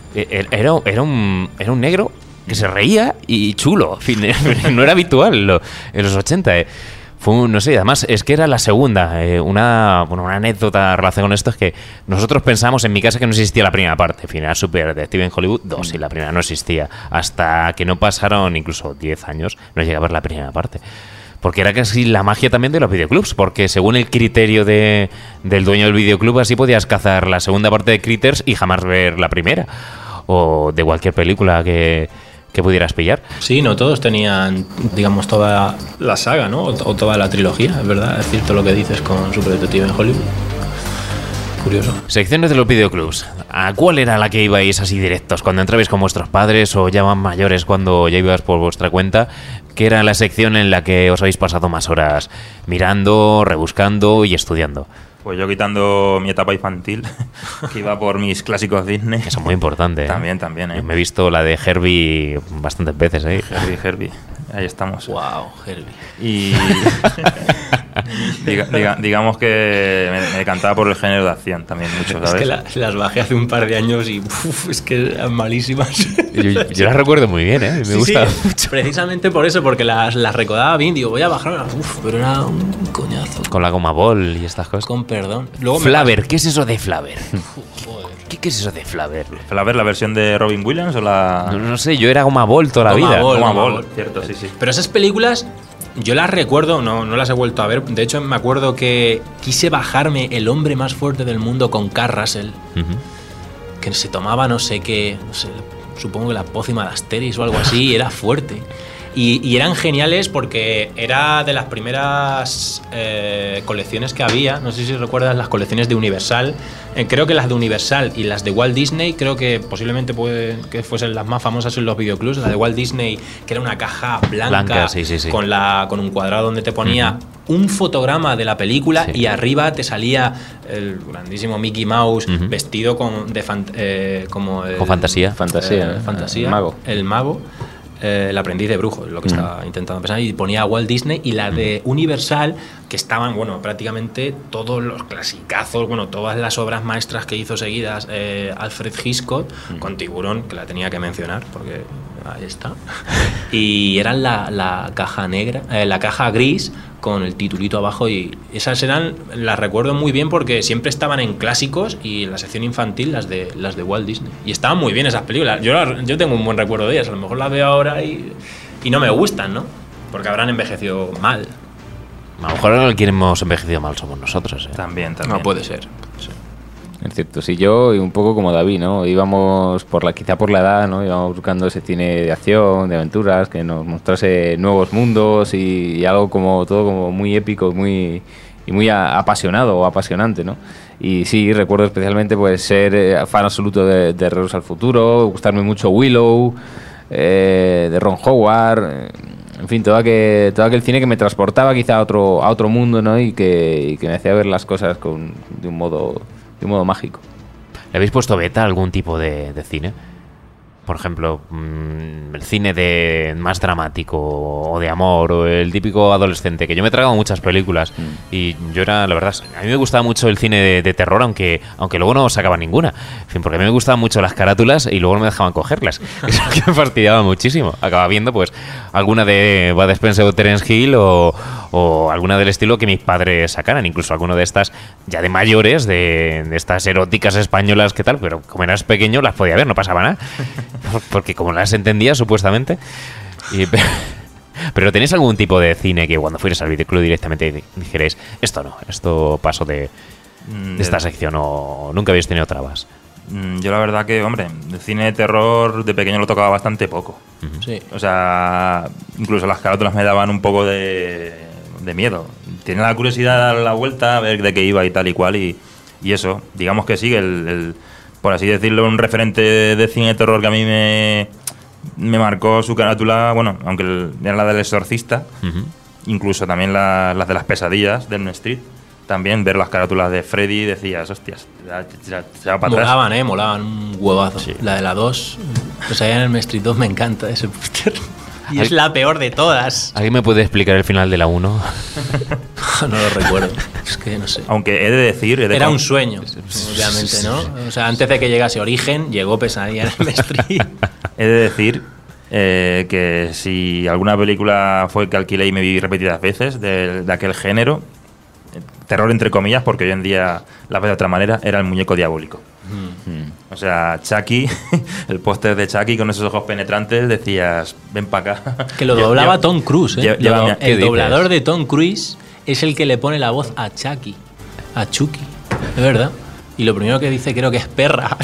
un negro que se reía y chulo. En fin, no era habitual en los 80. No sé, además es que era la segunda. Una anécdota relacionada con esto es que nosotros pensamos en mi casa que no existía la primera parte. En fin, era Super Detective en Hollywood 2 y la primera no existía. Hasta que no pasaron incluso 10 años, no llegué a ver la primera parte. Porque era casi la magia también de los videoclubs, porque según el criterio del dueño del videoclub, así podías cazar la segunda parte de Critters y jamás ver la primera. O de cualquier película que pudieras pillar. Sí, no todos tenían, digamos, toda la saga, ¿no? O toda la trilogía, es verdad, es cierto lo que dices con Super Detective en Hollywood. Curioso. Secciones de los videoclubs. ¿A cuál era la que ibais así directos? Cuando entrabais con vuestros padres o ya más mayores cuando ya ibas por vuestra cuenta. ¿Qué era la sección en la que os habéis pasado más horas mirando, rebuscando y estudiando? Pues yo quitando mi etapa infantil, que iba por mis clásicos Disney. Que son muy importantes. También. Yo me he visto la de Herbie bastantes veces, ¿eh? Herbie. Ahí estamos. Wow, Herbie. Y digamos que me decantaba por el género de acción también mucho, ¿sabes? Es que las bajé hace un par de años y es que eran malísimas. Yo las recuerdo muy bien, ¿eh? Me gusta mucho. Precisamente por eso, porque las recordaba bien. Digo, voy a bajar. Pero era un coñazo. Con la goma ball y estas cosas. Con perdón. Luego Flaver, ¿qué es eso de Flaver? ¿Qué es eso de Flaver? ¿Flaver la versión de Robin Williams o la...? No sé, yo era goma ball toda la vida. Goma ball, cierto, sí. Pero esas películas Yo las recuerdo, no las he vuelto a ver. De hecho, me acuerdo que quise bajarme El hombre más fuerte del mundo con Kurt Russell, que se tomaba no sé qué, no sé, supongo que la pócima de Asteris o algo así, y era fuerte. Y eran geniales porque era de las primeras colecciones que había. No sé si recuerdas las colecciones de Universal. Creo que las de Universal y las de Walt Disney, creo que posiblemente pueden que fuesen las más famosas en los videoclubs. La de Walt Disney, que era una caja blanca sí. con un cuadrado donde te ponía un fotograma de la película y arriba te salía el grandísimo Mickey Mouse vestido como con fantasía. Fantasía. El mago. El aprendiz de brujo, es lo que estaba intentando pensar, y ponía a Walt Disney, y la de Universal, que estaban, bueno, prácticamente todos los clasicazos, bueno, todas las obras maestras que hizo seguidas Alfred Hitchcock, con Tiburón, que la tenía que mencionar, porque ahí está, y eran la caja negra, la caja gris, con el titulito abajo, y esas las recuerdo muy bien porque siempre estaban en clásicos y en la sección infantil las de Walt Disney, y estaban muy bien esas películas. Yo tengo un buen recuerdo de ellas. A lo mejor las veo ahora y no me gustan, ¿no? Porque habrán envejecido mal. A lo mejor el que hemos envejecido mal somos nosotros, ¿eh? También. No, puede ser. Sí. Es cierto, sí, yo un poco como David, ¿no? Íbamos quizá por la edad, ¿no? Íbamos buscando ese cine de acción, de aventuras, que nos mostrase nuevos mundos y algo como todo como muy épico, muy apasionado o apasionante, ¿no? Y sí, recuerdo especialmente pues ser fan absoluto de Regreso al Futuro, gustarme mucho Willow, de Ron Howard, en fin, todo aquel cine que me transportaba quizá a otro mundo, ¿no? Y que me hacía ver las cosas de un modo mágico. ¿Le habéis puesto beta a algún tipo de cine? Por ejemplo, el cine más dramático o de amor, o el típico adolescente, que yo me he tragado muchas películas y yo la verdad, a mí me gustaba mucho el cine de terror, aunque luego no sacaba ninguna. En fin, porque a mí me gustaban mucho las carátulas y luego no me dejaban cogerlas. Eso que me fastidiaba muchísimo. Acababa viendo pues alguna de Bud Spencer o Terence Hill o alguna del estilo que mis padres sacaran, incluso alguna de estas ya de mayores, de estas eróticas españolas que tal, pero como eras pequeño las podía ver, no pasaba nada. Porque como las entendía supuestamente. Pero ¿tenéis algún tipo de cine que cuando fuerais al videoclub directamente dijerais esto paso de esta sección, o nunca habéis tenido trabas? Yo la verdad que, hombre, el cine de terror de pequeño lo tocaba bastante poco. Sí. O sea, incluso las carátulas me daban un poco de miedo. Tenía la curiosidad de dar la vuelta, a ver de qué iba y tal y cual, y eso, digamos que sí, por así decirlo, un referente de cine de terror que a mí me marcó su carátula, bueno, aunque era la del Exorcista, incluso también las de las pesadillas de Elm Street. También ver las carátulas de Freddy, decías, hostias, se va para atrás. Molaban un huevazo. Sí. La de la 2, pues allá en Elm Street 2 me encanta ese póster. Y es la peor de todas. ¿Alguien me puede explicar el final de la 1? No lo recuerdo. Es que no sé. Aunque he de decir... Era un sueño, obviamente, ¿no? O sea, antes de que llegase Origen, llegó Pesadilla en el Street. He de decir que si alguna película fue que alquilé y me vi repetidas veces de aquel género, terror entre comillas, porque hoy en día la veo de otra manera, era El muñeco diabólico. O sea, Chucky, el póster de Chucky con esos ojos penetrantes, decías, ven para acá. Que lo doblaba Tom Cruise, ¿eh? El doblador de Tom Cruise es el que le pone la voz a Chucky. A Chucky, es verdad. Y lo primero que dice creo que es perra.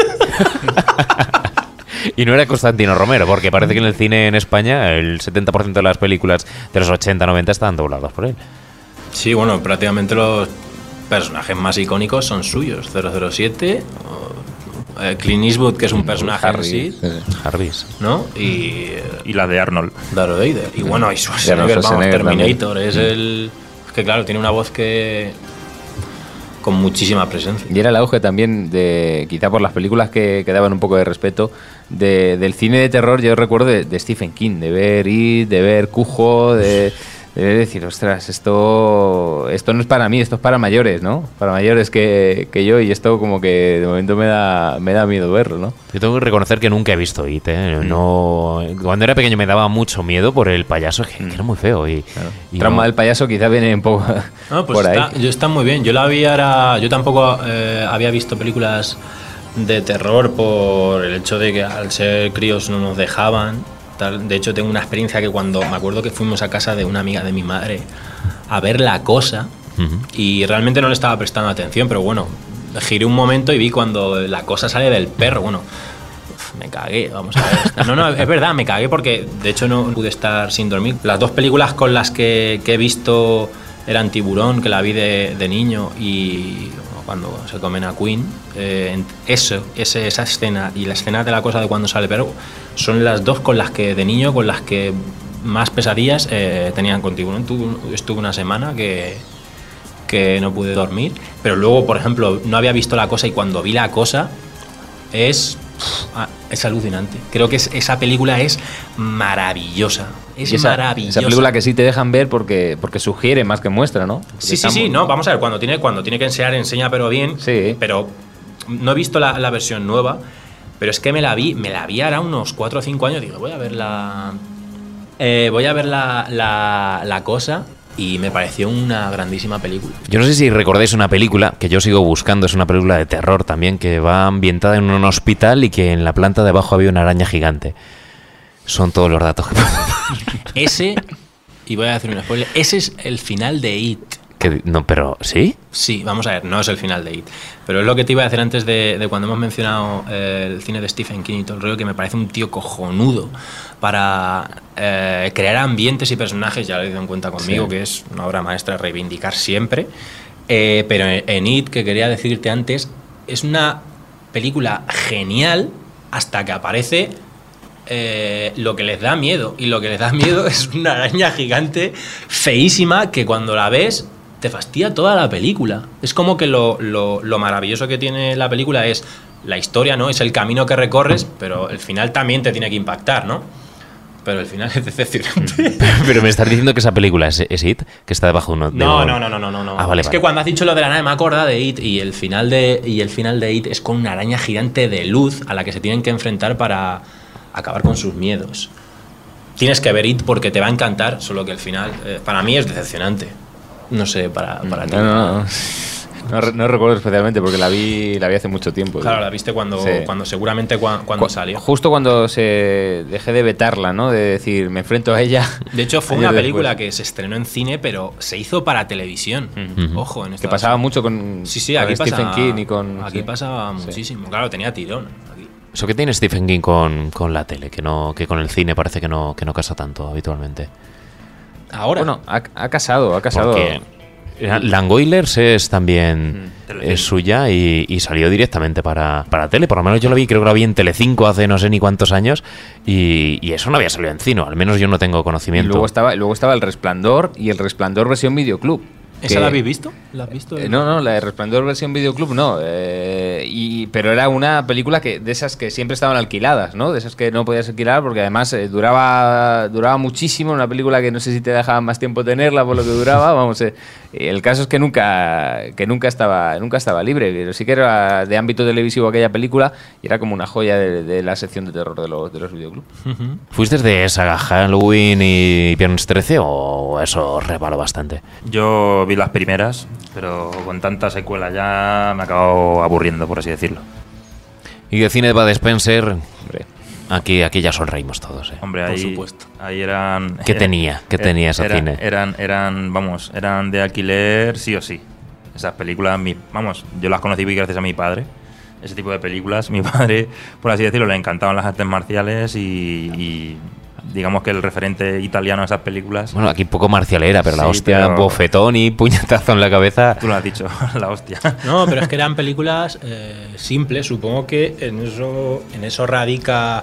Y no era Constantino Romero, porque parece que en el cine en España el 70% de las películas de los 80-90 estaban dobladas por él. Sí, bueno, prácticamente los personajes más icónicos son suyos. 007, Clint Eastwood, que es un personaje Jarvis, ¿no? Y la de Arnold. Darth Vader. Y bueno, y Schwarzenegger, Terminator. También. Es que claro, tiene una voz con muchísima presencia. Y era el auge también quizá por las películas que daban un poco de respeto, del cine de terror. Yo recuerdo de Stephen King, de ver It, de ver Cujo, de decir, ostras, esto no es para mí, esto es para mayores, ¿no? Para mayores que yo, y esto como que de momento me da miedo verlo, ¿no? Yo tengo que reconocer que nunca he visto It, ¿eh? No, cuando era pequeño me daba mucho miedo por el payaso, que era muy feo. Claro. Trauma del payaso quizá viene un poco no, pues por ahí. Está muy bien. Yo tampoco había visto películas de terror por el hecho de que al ser críos no nos dejaban. tal. De hecho, tengo una experiencia que cuando me acuerdo que fuimos a casa de una amiga de mi madre a ver La Cosa, y realmente no le estaba prestando atención, pero bueno, giré un momento y vi cuando La Cosa sale del perro. Bueno, me cagué, vamos a ver. No, es verdad, me cagué porque de hecho no pude estar sin dormir. Las dos películas con las que he visto eran Tiburón, que la vi de niño, y cuando se comen a Queen. Esa escena y la escena de La Cosa de cuando sale el perro son las dos con las que de niño, con las que más pesadillas tenían con Tiburón. Estuve una semana que no pude dormir, pero luego, por ejemplo, no había visto La Cosa y cuando vi La Cosa es alucinante. Creo que esa película es maravillosa. Maravillosa. Esa película que sí te dejan ver porque sugiere más que muestra, ¿no? Sí, no, vamos a ver, cuando tiene que enseña pero bien, sí. Pero no he visto la versión nueva, pero es que me la vi ahora unos 4 o 5 años, digo, voy a ver la Cosa. Y me pareció una grandísima película. Yo no sé si recordáis una película que yo sigo buscando, es una película de terror también, que va ambientada en un hospital y que en la planta de abajo había una araña gigante. Son todos los datos que puedo dar. Ese, y voy a hacer un spoiler, ese es el final de It. No, pero ¿sí? Sí, vamos a ver, no es el final de It. Pero es lo que te iba a decir antes de cuando hemos mencionado el cine de Stephen King y todo el rollo, que me parece un tío cojonudo para crear ambientes y personajes. Ya lo he ido en cuenta conmigo, sí, que es una obra maestra, reivindicar siempre. Pero en It, que quería decirte antes, es una película genial hasta que aparece lo que les da miedo. Y lo que les da miedo es una araña gigante feísima que cuando la ves te fastidia toda la película. Es como que lo maravilloso que tiene la película es la historia, ¿no? Es el camino que recorres, pero el final también te tiene que impactar, ¿no? Pero el final es decepcionante. Pero me estás diciendo que esa película es It, que está debajo de un... No. Vale, es que cuando has dicho lo de la nave me acuerdo de It, y el final de It es con una araña gigante de luz a la que se tienen que enfrentar para acabar con sus miedos. Tienes que ver It porque te va a encantar, solo que el final para mí es decepcionante. No sé, para ti. No recuerdo especialmente porque la vi hace mucho tiempo. Claro, la viste cuando seguramente cuando salió. Justo cuando dejé de vetarla, ¿no? De decir, me enfrento a ella. De hecho, fue una película que se estrenó en cine, pero se hizo para televisión. Ojo, en que pasaba mucho con, aquí con Stephen King y con... Aquí pasaba muchísimo. Claro, tenía tirón. Aquí. ¿Eso qué tiene Stephen King con la tele? Que con el cine parece que no casa tanto habitualmente. Ahora. Bueno, ha casado. Porque Langoilers es también es suya y salió directamente para tele. Por lo menos yo lo vi, creo que lo vi en Telecinco hace no sé ni cuántos años y eso no había salido en cine, al menos yo no tengo conocimiento. Y luego estaba El Resplandor y El Resplandor versión videoclub. ¿Esa la habéis visto? ¿La has visto? No, la de Resplandor versión videoclub no. Pero era una película de esas que siempre estaban alquiladas, ¿no? De esas que no podías alquilar porque además duraba muchísimo. Una película que no sé si te dejaban más tiempo tenerla por lo que duraba. Vamos, el caso es que nunca estaba libre. Pero sí que era de ámbito televisivo aquella película y era como una joya de la sección de terror de los videoclubs. ¿Fuiste de saga Halloween y Viernes 13 o eso reparó bastante? Yo vi las primeras, pero con tanta secuela ya me acabo aburriendo, por así decirlo. Y de cine de Bud Spencer, hombre, aquí ya sonreímos todos, Hombre, por ahí, supuesto. Ahí eran... ¿Qué tenía ese cine? Eran de alquiler sí o sí. Esas películas, yo las conocí gracias a mi padre. Ese tipo de películas, mi padre, por así decirlo, le encantaban las artes marciales y digamos que el referente italiano a esas películas... Bueno, aquí poco marcialera, pero la hostia, bofetón y puñetazo en la cabeza... Tú lo has dicho, la hostia. No, pero es que eran películas simples. Supongo que en eso radica...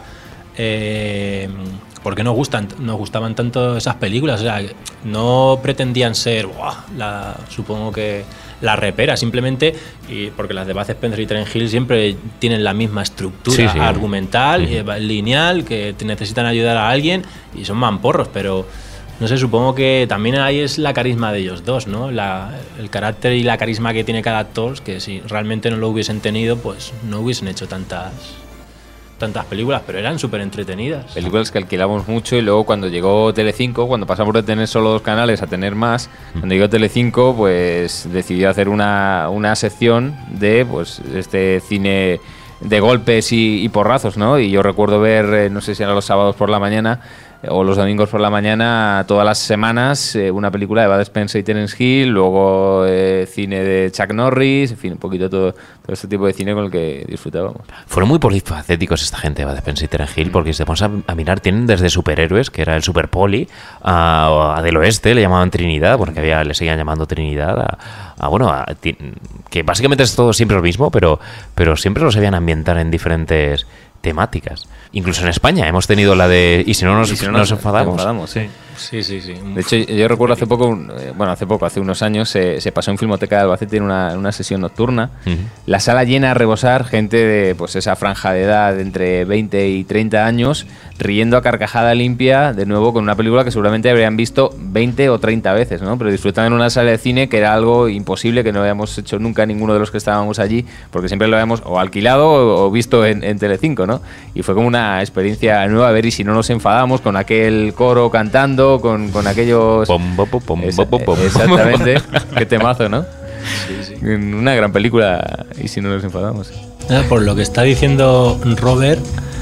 ¿por qué nos gustaban tanto esas películas? O sea, no pretendían ser, supongo que la repera, simplemente, y porque las de Bud Spencer y Terence Hill siempre tienen la misma estructura argumental, lineal, que te necesitan ayudar a alguien y son mamporros, pero no sé, supongo que también ahí es la carisma de ellos dos, ¿no? El carácter y la carisma que tiene cada actor, que si realmente no lo hubiesen tenido, pues no hubiesen hecho tantas películas, pero eran súper entretenidas. Películas que alquilamos mucho y luego cuando llegó Telecinco, cuando pasamos de tener solo 2 canales a tener más, cuando llegó Telecinco, pues decidió hacer una sección de este cine de golpes y porrazos, ¿no? Y yo recuerdo ver, no sé si eran los sábados por la mañana o los domingos por la mañana, todas las semanas, una película de Bud Spencer y Terence Hill, luego cine de Chuck Norris, en fin, un poquito todo este tipo de cine con el que disfrutábamos. Fueron muy polifacéticos esta gente, Bud Spencer y Terence Hill, porque si te pones a mirar, tienen desde superhéroes, que era el Super Poli, a Del Oeste, le llamaban Trinidad, porque le seguían llamando Trinidad, que básicamente es todo siempre lo mismo, pero siempre lo sabían ambientar en diferentes temáticas. Incluso en España hemos tenido la de ¿y si no nos enfadamos? Sí. Sí. De hecho, yo recuerdo hace unos años se pasó en Filmoteca de Albacete en una sesión nocturna. La sala llena a rebosar, gente de pues esa franja de edad entre 20 y 30 años, riendo a carcajada limpia, de nuevo con una película que seguramente habrían visto 20 o 30 veces, ¿no? Pero disfrutando en una sala de cine que era algo imposible, que no habíamos hecho nunca ninguno de los que estábamos allí, porque siempre lo habíamos o alquilado o visto en Telecinco, ¿no? Y fue como una experiencia nueva, ver y si no nos enfadamos con aquel coro cantando, con aquellos... Exactamente, qué temazo, ¿no? Sí. Una gran película, y si no nos enfadamos. Por lo que está diciendo Robert,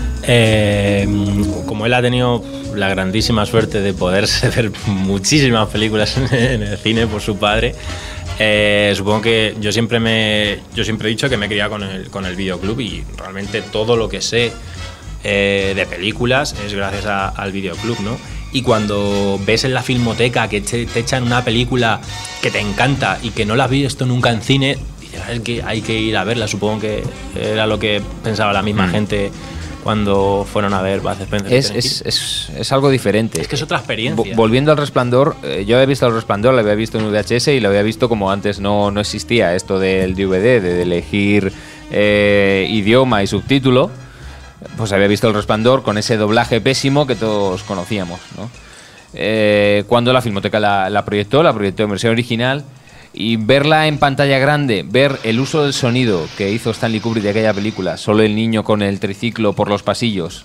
como él ha tenido la grandísima suerte de poderse ver muchísimas películas en el cine por su padre, supongo que yo siempre he dicho que me he criado con el videoclub, y realmente todo lo que sé de películas es gracias al videoclub, ¿no? Y cuando ves en la filmoteca que te echan una película que te encanta y que no la has visto nunca en cine, dices, es que hay que ir a verla. Supongo que era lo que pensaba la misma gente cuando fueron a ver Bud Spencer. Es algo diferente. Es que es otra experiencia. Volviendo al Resplandor, yo había visto El Resplandor, lo había visto en VHS y lo había visto como antes no existía esto del DVD, de elegir idioma y subtítulo. Pues había visto El Resplandor con ese doblaje pésimo que todos conocíamos, ¿no? Cuando la Filmoteca la proyectó en versión original, y verla en pantalla grande, ver el uso del sonido que hizo Stanley Kubrick de aquella película, solo el niño con el triciclo por los pasillos,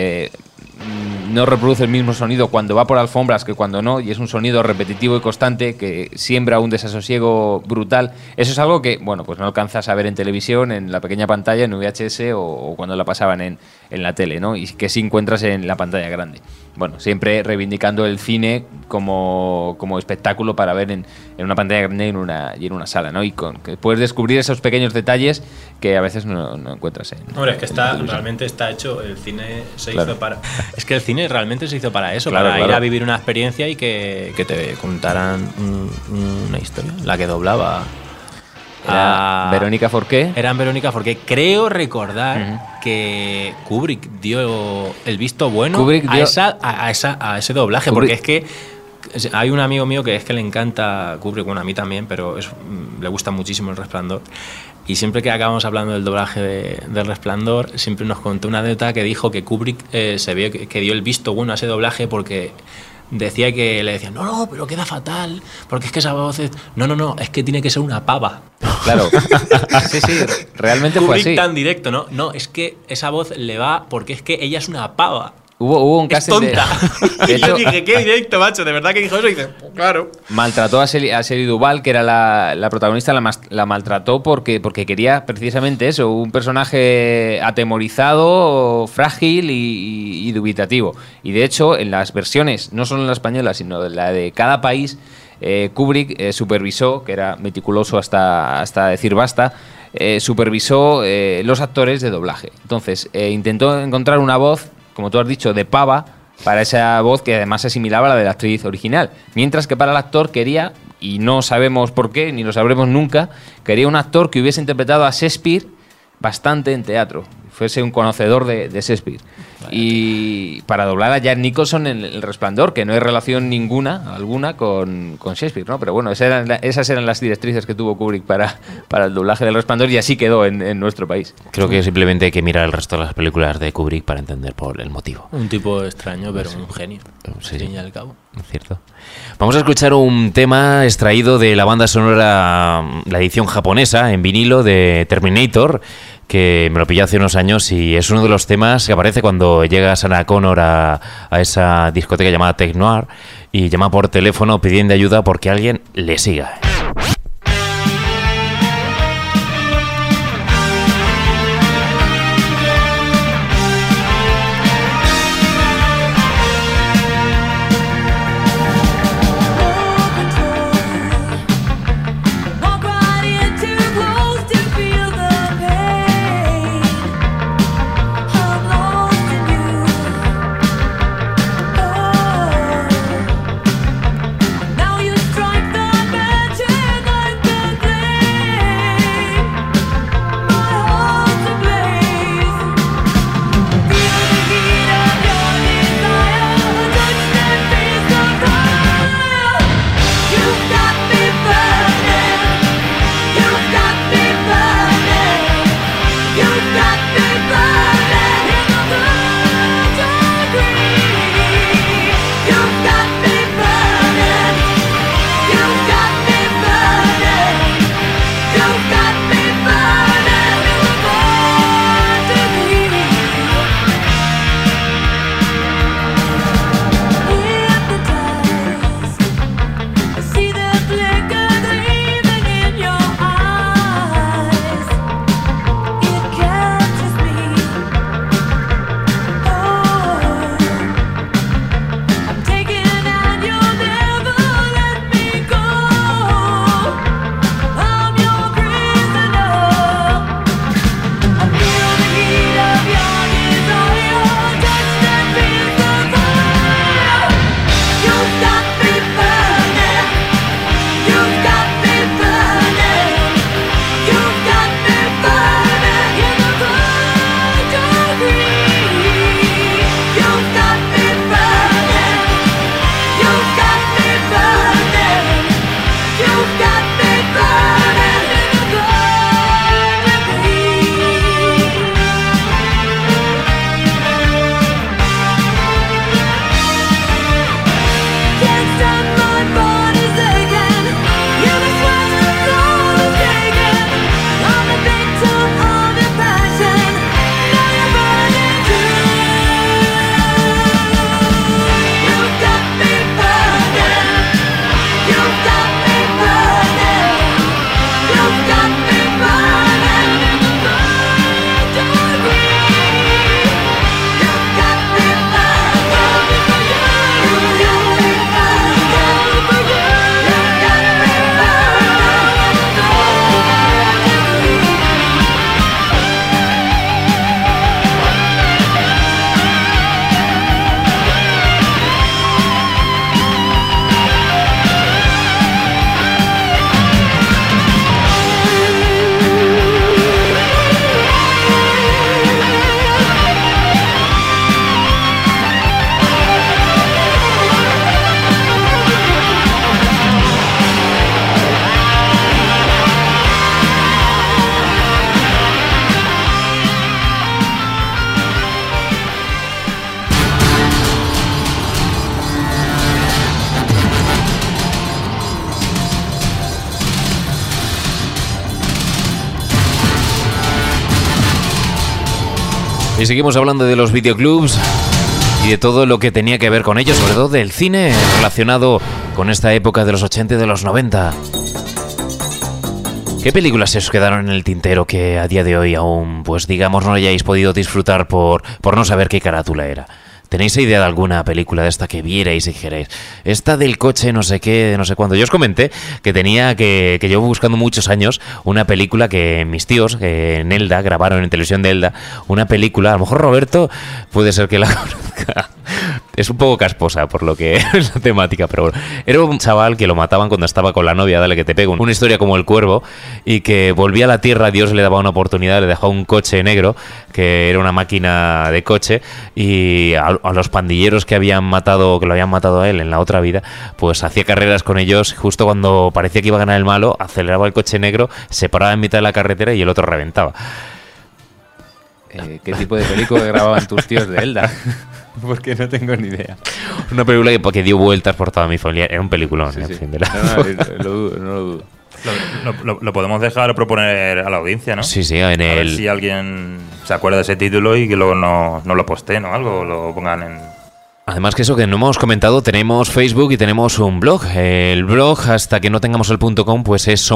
no reproduce el mismo sonido cuando va por alfombras que cuando no, y es un sonido repetitivo y constante que siembra un desasosiego brutal. Eso es algo que, bueno, pues no alcanzas a ver en televisión, en la pequeña pantalla, en VHS o cuando la pasaban en la tele, ¿no? Y que sí encuentras en la pantalla grande. Bueno, siempre reivindicando el cine como espectáculo para ver en una pantalla grande y en una sala, ¿no? Y que puedes descubrir esos pequeños detalles que a veces no encuentras en... Hombre, es que realmente está hecho, el cine se hizo para... Es que el cine realmente se hizo para eso, claro, para ir a vivir una experiencia y que te contaran una historia, la que doblaba... Verónica Forqué. Eran Verónica Forqué. Creo recordar que Kubrick dio el visto bueno a ese doblaje, porque es que hay un amigo mío que es que le encanta Kubrick, bueno, a mí también, pero le gusta muchísimo El Resplandor. Y siempre que acabamos hablando del doblaje del Resplandor, siempre nos contó una anécdota que dijo que Kubrick se vio que dio el visto bueno a ese doblaje porque decía que le decían, no, pero queda fatal, porque es que esa voz es... No, es que tiene que ser una pava. Claro. Sí, realmente Kubrick fue así. Tan directo, ¿no? No, es que esa voz le va porque es que ella es una pava. Hubo un casting es tonta. de y yo dije, qué directo, macho, de verdad que dijo eso. Y dice, pues claro. Maltrató a Shelley Duvall, que era la protagonista, la maltrató porque quería precisamente eso, un personaje atemorizado, frágil y dubitativo. Y de hecho, en las versiones, no solo en la española, sino en la de cada país, Kubrick supervisó, que era meticuloso hasta decir basta, supervisó los actores de doblaje. Entonces, intentó encontrar una voz, como tú has dicho, de pava, para esa voz que además se asimilaba a la de la actriz original. Mientras que para el actor quería, y no sabemos por qué, ni lo sabremos nunca, quería un actor que hubiese interpretado a Shakespeare bastante en teatro, fuese un conocedor de Shakespeare. Y para doblar a Jack Nicholson en El Resplandor, que no hay relación alguna con Shakespeare, ¿no? Pero bueno, esas eran las directrices que tuvo Kubrick para el doblaje del Resplandor, y así quedó en nuestro país. Creo que simplemente hay que mirar el resto de las películas de Kubrick para entender por el motivo. Un tipo extraño, pero un genio. Sí. Al fin y al cabo. Cierto. Vamos a escuchar un tema extraído de la banda sonora, la edición japonesa en vinilo de Terminator, que me lo pillé hace unos años y es uno de los temas que aparece cuando llega Sarah Connor a esa discoteca llamada Tech Noir y llama por teléfono pidiendo ayuda porque alguien le siga. Y seguimos hablando de los videoclubs y de todo lo que tenía que ver con ellos, sobre todo del cine relacionado con esta época de los 80 y de los 90. ¿Qué películas se os quedaron en el tintero que a día de hoy aún, pues digamos, no hayáis podido disfrutar por no saber qué carátula era? ¿Tenéis idea de alguna película de esta que vierais y dijerais, esta del coche no sé qué, no sé cuándo? Yo os comenté que tenía que llevo buscando muchos años una película que mis tíos en Elda grabaron en televisión de Elda, una película, a lo mejor Roberto puede ser que la conozca. Es un poco casposa por lo que es la temática, pero bueno. Era un chaval que lo mataban cuando estaba con la novia, dale que te pego. Una historia como El Cuervo, y que volvía a la tierra, Dios le daba una oportunidad, le dejaba un coche negro, que era una máquina de coche, y a los pandilleros que habían matado, que lo habían matado a él en la otra vida, pues hacía carreras con ellos. Justo cuando parecía que iba a ganar el malo, aceleraba el coche negro, se paraba en mitad de la carretera y el otro reventaba. ¿Qué tipo de película grababan tus tíos de Elda? Porque no tengo ni idea. Una película que dio vueltas por toda mi familia. Era un peliculón. Sí, En sí. fin, No lo dudo. Lo podemos dejar proponer a la audiencia, ¿no? Sí, sí, A ver si alguien se acuerda de ese título y que luego no lo posteen o algo, lo pongan en... Además que eso que no hemos comentado, tenemos Facebook y tenemos un blog. El blog, hasta que no tengamos el .com, pues es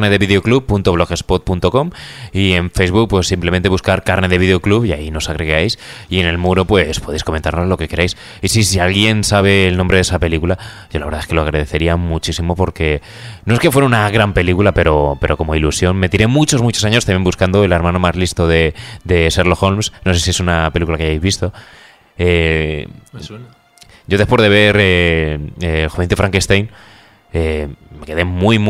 somoscarnedevideoclub.blogspot.com, y en Facebook pues simplemente buscar Carne de Videoclub y ahí nos agregáis, y en el muro pues podéis comentarnos lo que queráis. Y sí, si alguien sabe el nombre de esa película, yo la verdad es que lo agradecería muchísimo, porque no es que fuera una gran película, pero como ilusión me tiré muchos años también buscando El hermano más listo de Sherlock Holmes. No sé si es una película que hayáis visto. Me suena. Yo después de ver El joven Frankenstein me quedé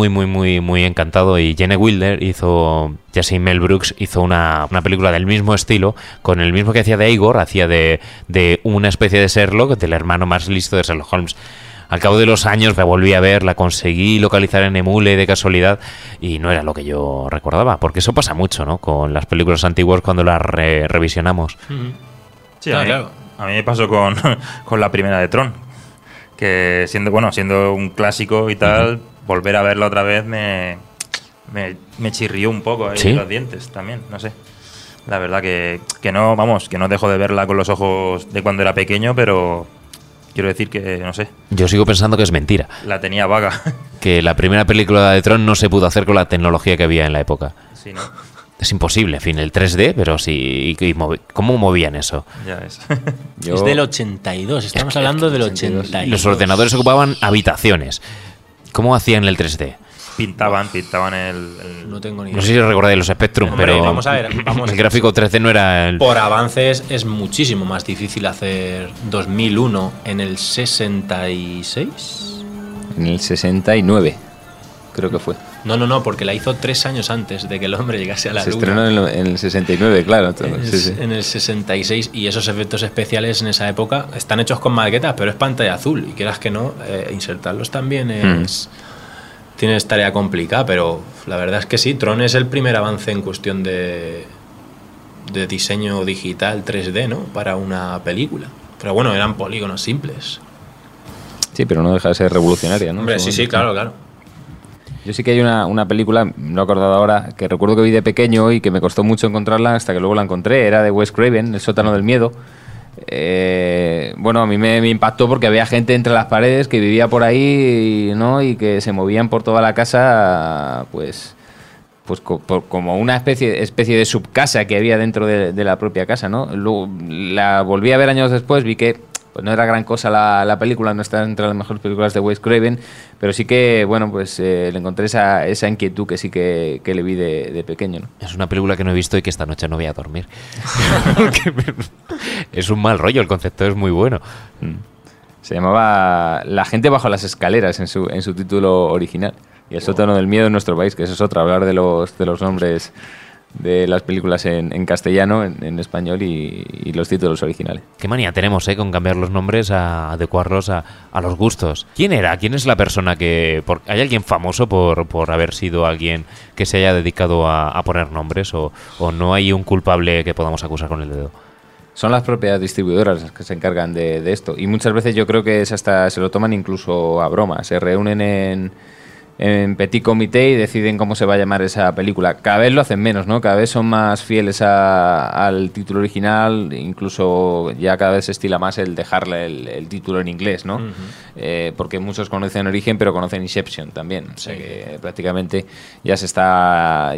muy encantado, y Gene Wilder hizo, ya sé, Mel Brooks hizo una película del mismo estilo, con el mismo que hacía de Igor, hacía de una especie de Sherlock, del hermano más listo de Sherlock Holmes. Al cabo de los años la volví a ver, la conseguí localizar en Emule de casualidad y no era lo que yo recordaba, porque eso pasa mucho, ¿no?, con las películas antiguas cuando las revisionamos. Sí, claro. A mí me pasó con la primera de Tron, que siendo un clásico y tal, volver a verla otra vez me chirrió un poco ahí, ¿sí?, los dientes también, no sé. La verdad que no, que no dejo de verla con los ojos de cuando era pequeño, pero quiero decir que, no sé. Yo sigo pensando que es mentira. La tenía vaga. Que la primera película de Tron no se pudo hacer con la tecnología que había en la época. Sí, ¿no? Es imposible, en fin, el 3D, pero sí. ¿Cómo movían eso? Ya es. Es del 82, estamos hablando del 82. Los ordenadores ocupaban habitaciones. ¿Cómo hacían el 3D? Pintaban el... No tengo ni idea. No sé si recordáis los Spectrum, Hombre, pero vamos a ver, el gráfico 3D no era el... Por avances es muchísimo más difícil hacer 2001 en el 66. En el 69, creo que fue. No, porque la hizo 3 años antes de que el hombre llegase a la Se luna. estrenó en el 69, claro. Sí. En el 66, y esos efectos especiales en esa época están hechos con maquetas, pero es pantalla azul, y quieras que no, insertarlos también tienes tarea complicada, pero la verdad es que sí, Tron es el primer avance en cuestión de diseño digital 3D, ¿no?, para una película. Pero bueno, eran polígonos simples. Sí, pero no deja de ser revolucionaria, ¿no? Hombre, sí, claro. Yo sí que hay una película, no he acordado ahora, que recuerdo que vi de pequeño y que me costó mucho encontrarla hasta que luego la encontré. Era de Wes Craven, El sótano del miedo. Bueno, a mí me impactó porque había gente entre las paredes que vivía por ahí, ¿no?, y que se movían por toda la casa, pues como una especie de subcasa que había dentro de la propia casa, ¿no? Luego la volví a ver años después, vi que pues no era gran cosa la película, no está entre las mejores películas de Wes Craven, pero sí que, bueno, pues le encontré esa inquietud que sí que le vi de pequeño, ¿no? Es una película que no he visto y que esta noche no voy a dormir. Es un mal rollo, el concepto es muy bueno. Se llamaba La gente bajo las escaleras en su título original. Y El sótano del miedo en nuestro país, que eso es otra, hablar de los nombres de las películas en castellano, en español y los títulos originales. Qué manía tenemos con cambiar los nombres, a adecuarlos a los gustos. ¿Quién era? ¿Quién es la persona que... ¿Hay alguien famoso por haber sido alguien que se haya dedicado a poner nombres, o no hay un culpable que podamos acusar con el dedo? Son las propias distribuidoras las que se encargan de esto, y muchas veces yo creo que se lo toman incluso a broma. Se reúnen en petit comité y deciden cómo se va a llamar esa película. Cada vez lo hacen menos, ¿no? Cada vez son más fieles al título original, incluso ya cada vez se estila más el dejarle el título en inglés, ¿no? Porque muchos conocen Origen, pero conocen Inception también. O sea que prácticamente ya se está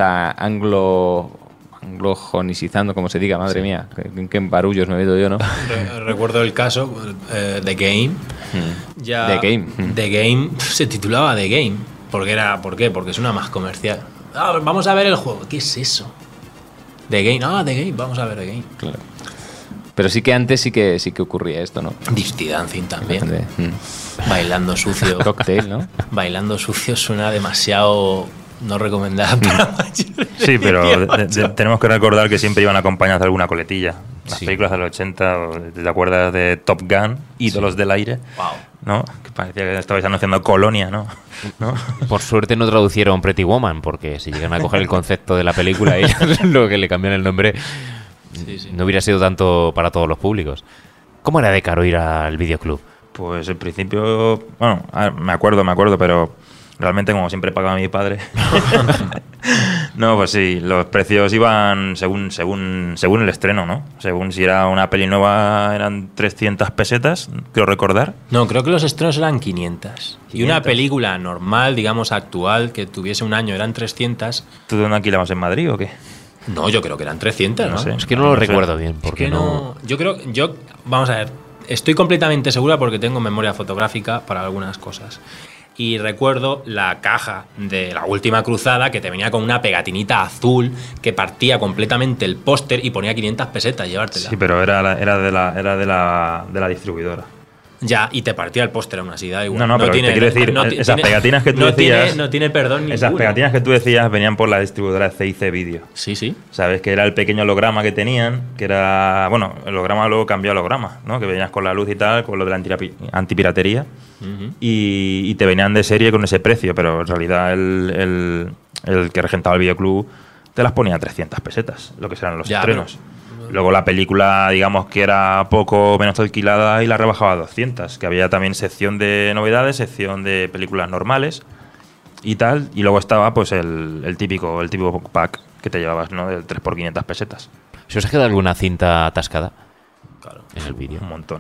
anglojonicizando, como se diga, madre mía, en qué barullos me he oído yo, ¿no? Recuerdo el caso, The Game. Ya, The Game. The Game se titulaba The Game. ¿Por qué? Porque es una más comercial. Vamos a ver el juego. ¿Qué es eso? The Game. The Game. Vamos a ver The Game. Claro. Pero sí que antes sí que ocurría esto, ¿no? Dirty Dancing también. Bailando sucio. Cocktail, ¿no? Bailando sucio suena demasiado no recomendada para mayores. Sí, pero tenemos que recordar que siempre iban acompañadas de alguna coletilla. Las películas de los 80, ¿te acuerdas de Top Gun? Ídolos del aire. Wow. ¿No? Que parecía que estabais anunciando Colonia, ¿no? Por suerte no traducieron Pretty Woman, porque si llegan a coger el concepto de la película y lo que le cambian el nombre, no hubiera sido tanto para todos los públicos. ¿Cómo era de caro ir al videoclub? Pues al principio, bueno, me acuerdo, pero realmente como siempre pagaba mi padre. No, pues sí, los precios iban según el estreno, ¿no? Según si era una peli nueva eran 300 pesetas, creo recordar. No, creo que los estrenos eran 500. Y una película normal, digamos actual, que tuviese un año eran 300. ¿Tú dónde alquilabas, en Madrid o qué? No, yo creo que eran 300, ¿no? No sé. Es que no lo recuerdo bien, porque vamos a ver, estoy completamente segura porque tengo memoria fotográfica para algunas cosas. Y recuerdo la caja de La Última Cruzada que te venía con una pegatinita azul que partía completamente el póster y ponía 500 pesetas llevártela. Sí, pero era de la distribuidora. Ya, y te partía el póster aún así, da igual. No, pero te quiero decir, esas pegatinas que tú decías... No tiene perdón ninguno. Esas pegatinas que tú decías venían por la distribuidora CIC Video. Sí. Sabes que era el pequeño holograma que tenían, que era... Bueno, el holograma luego cambió a holograma, ¿no? Que venías con la luz y tal, con lo de la antipiratería. Y te venían de serie con ese precio, pero en realidad el que regentaba el videoclub te las ponía a 300 pesetas, lo que serán los estrenos. Luego la película, digamos que era poco menos alquilada y la rebajaba a 200, que había también sección de novedades, sección de películas normales y tal. Y luego estaba pues el típico pack que te llevabas, ¿no? Del 3 por 500 pesetas. ¿Se os ha quedado alguna cinta atascada? Claro. En el vídeo. Un montón.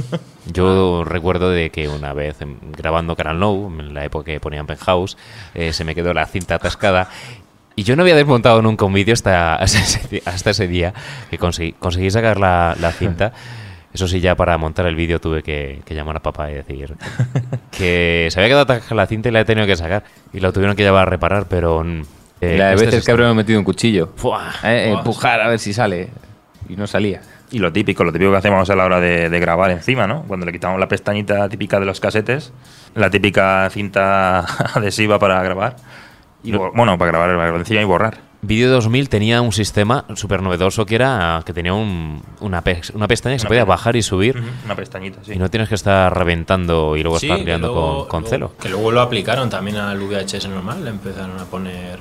Yo recuerdo de que una vez grabando Canal Nou, en la época que ponían Penthouse, se me quedó la cinta atascada. Y yo no había desmontado nunca un vídeo hasta ese día que conseguí sacar la cinta. Eso sí, ya para montar el vídeo tuve que llamar a papá y decir que se había quedado atascada la cinta y la he tenido que sacar. Y lo tuvieron que llevar a reparar, pero... la veces que habremos metido un cuchillo. ¡Fua! Empujar a ver si sale. Y no salía. Y lo típico que hacemos a la hora de grabar encima, ¿no? Cuando le quitamos la pestañita típica de los casetes, la típica cinta adhesiva para grabar. Y para grabar encima y borrar. Vídeo 2000 tenía un sistema súper novedoso que tenía una pestaña que se podía bajar y subir. Una pestañita, sí. Y no tienes que estar reventando y luego estar liando con celo. Que luego lo aplicaron también al VHS normal. Le empezaron a poner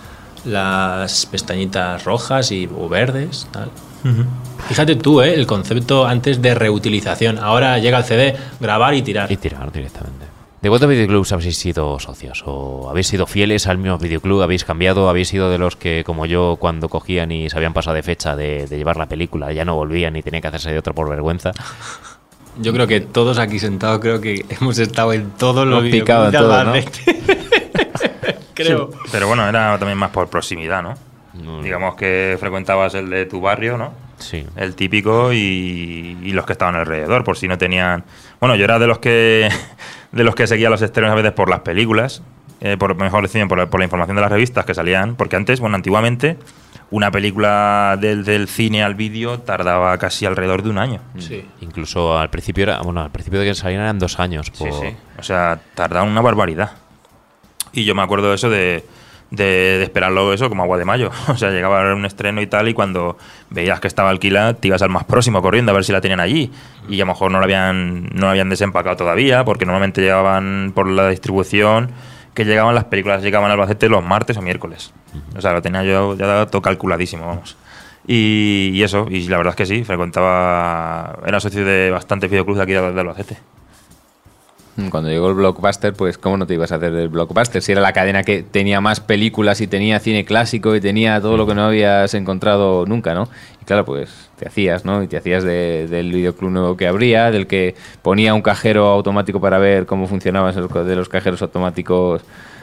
las pestañitas rojas o verdes, tal. Fíjate tú, el concepto antes de reutilización. Ahora llega el CD, grabar y tirar. Y tirar directamente. ¿De cuántos videoclubs habéis sido socios? ¿O habéis sido fieles al mismo videoclub? ¿Habéis cambiado? ¿Habéis sido de los que, como yo, cuando cogían y se habían pasado de fecha de llevar la película, ya no volvían y tenían que hacerse de otro por vergüenza? Yo creo que todos aquí sentados creo que hemos estado en todos los videoclubs de Albacete. Creo. Sí, pero bueno, era también más por proximidad, ¿no? Digamos que frecuentabas el de tu barrio, ¿no? Sí. El típico y los que estaban alrededor, por si no tenían... Bueno, yo era de los que seguía los estrenos a veces por las películas, por la información de las revistas que salían, porque antes, antiguamente, una película del cine al vídeo tardaba casi alrededor de un año. Sí. Incluso al principio de que salían eran 2 años. Sí. O sea, tardaba una barbaridad. Y yo me acuerdo de eso de esperarlo eso como agua de mayo. O sea, llegaba un estreno y tal, y cuando veías que estaba alquilada, te ibas al más próximo corriendo a ver si la tenían allí. Y a lo mejor no la habían desempacado todavía, porque normalmente llegaban por la distribución, que las películas llegaban al Albacete los martes o miércoles. O sea, lo tenía yo ya todo calculadísimo, vamos. Y eso, y la verdad es que sí, era socio de bastantes videoclubs de aquí de Albacete. Cuando llegó el Blockbuster, pues ¿cómo no te ibas a hacer del Blockbuster? Si era la cadena que tenía más películas y tenía cine clásico y tenía todo lo que no habías encontrado nunca, ¿no? Y claro, pues te hacías, ¿no? Y te hacías del videoclub nuevo que abría, del que ponía un cajero automático para ver cómo funcionaban de los cajeros automáticos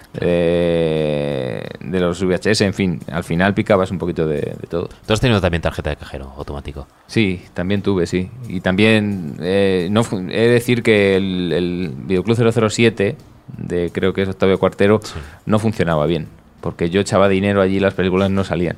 de los VHS, en fin, al final picabas un poquito de todo. ¿Tú has tenido también tarjeta de cajero automático? Sí, también tuve, sí. Y también he de decir que el Videoclub 007, creo que es Octavio Cuartero, sí, no funcionaba bien, porque yo echaba dinero allí y las películas no salían.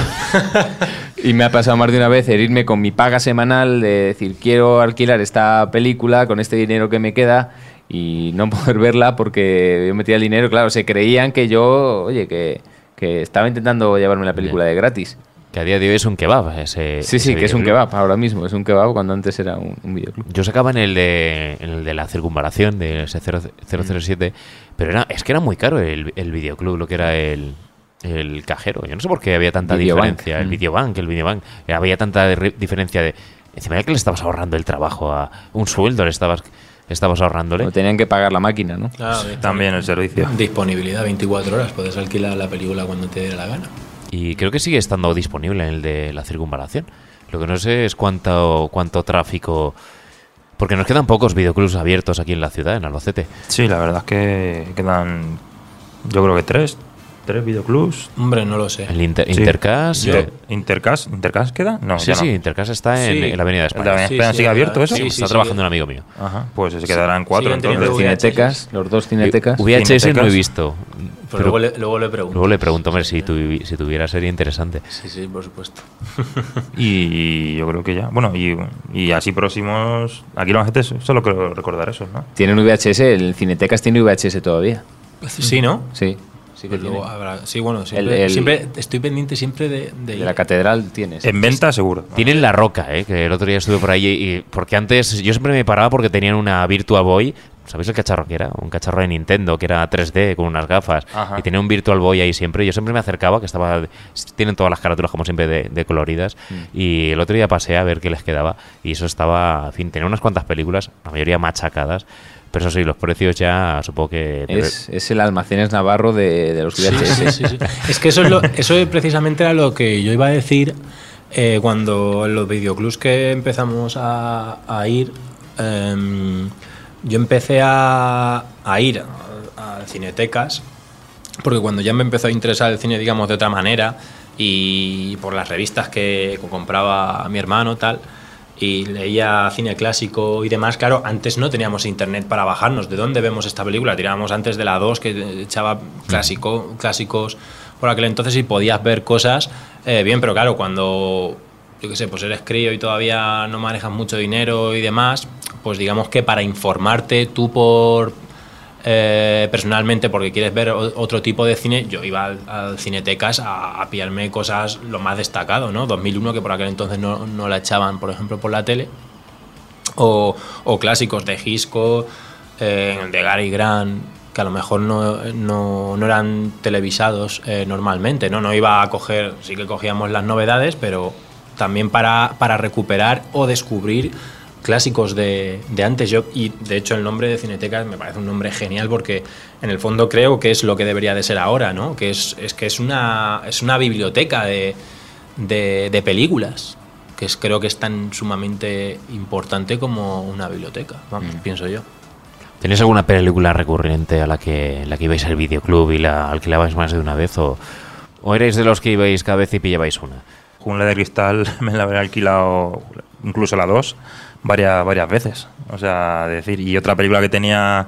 Y me ha pasado más de una vez irme con mi paga semanal de decir, quiero alquilar esta película con este dinero que me queda, y no poder verla porque yo metía el dinero. Claro, se creían que yo, oye, que estaba intentando llevarme la película de gratis. Que a día de hoy es un kebab. Sí, que es un kebab ahora mismo. Es un kebab cuando antes era un videoclub. Yo sacaba en el de la circunvalación, de ese 007, pero es que era muy caro el videoclub, lo que era el cajero. Yo no sé por qué había tanta diferencia. El Videobank. Había tanta diferencia de... Encima de que le estabas ahorrando el trabajo a un sueldo, le estabas ahorrándole. O tenían que pagar la máquina, ¿no? Claro, también el servicio. Disponibilidad 24 horas, puedes alquilar la película cuando te dé la gana. Y creo que sigue estando disponible en el de la circunvalación. Lo que no sé es cuánto tráfico... Porque nos quedan pocos videoclubs abiertos aquí en la ciudad, en Albacete. Sí, la verdad es que quedan, yo creo que tres videoclubs. Hombre, no lo sé. El Intercas. ¿Intercas queda? No, sí, Intercas está en la Avenida de España. ¿La Avenida de España sigue abierto eso? Sí, está trabajando un amigo mío. Ajá, pues se quedarán 4 entonces. Cinetecas, los dos Cinetecas. VHS no he visto. Pero luego le pregunto. Luego le pregunto, hombre, si tuviera sería interesante. Sí, por supuesto. Y yo creo que ya. Bueno, y así próximos. Aquí en Albacete solo quiero recordar eso, ¿no? Tienen VHS, el Cinetecas tiene VHS todavía. Sí, ¿no? Sí. Pues luego habrá, sí, bueno, siempre estoy pendiente siempre de la catedral tienes. En venta seguro. Tienen La Roca, que el otro día estuve por ahí porque antes yo siempre me paraba porque tenían una Virtual Boy. ¿Sabéis el cacharro que era? Un cacharro de Nintendo que era 3D con unas gafas. Ajá. Y tenía un Virtual Boy ahí siempre. Yo siempre me acercaba, tienen todas las carátulas como siempre de coloridas. Y el otro día pasé a ver qué les quedaba. Y eso estaba, en fin, tenía unas cuantas películas, la mayoría machacadas. Pero eso sí, los precios ya supongo que... Es el Almacenes Navarro de los VHS. Sí. Es que eso precisamente era lo que yo iba a decir cuando en los videoclubs que empezamos a ir... yo empecé a ir a cinetecas porque cuando ya me empezó a interesar el cine, digamos, de otra manera, y por las revistas que compraba mi hermano, tal... y leía cine clásico y demás. Claro, antes no teníamos internet para bajarnos. ¿De dónde vemos esta película? Tirábamos antes de la 2, que echaba clásicos por aquel entonces, y podías ver cosas bien, pero claro, cuando, yo qué sé, pues eres crío y todavía no manejas mucho dinero y demás, pues digamos que para informarte tú personalmente, porque quieres ver otro tipo de cine, yo iba al Cinetecas a pillarme cosas lo más destacado, ¿no? 2001, que por aquel entonces no la echaban, por ejemplo, por la tele, o clásicos de Hitchcock, de Gary Grant, que a lo mejor no eran televisados normalmente, ¿no? No iba a coger, sí que cogíamos las novedades, pero también para recuperar o descubrir clásicos de antes. Y de hecho el nombre de Cinetecas me parece un nombre genial, porque en el fondo creo que es lo que debería de ser ahora, ¿no? Que es una biblioteca de películas, que creo que es tan sumamente importante como una biblioteca, pienso yo. ¿Tenéis alguna película recurrente a la que ibais al videoclub y la alquilabais más de una vez, o erais de los que ibais cada vez y pillabais una? Jungla de Cristal me la habría alquilado, incluso la 2, varias veces. O sea, decir, y otra película que tenía,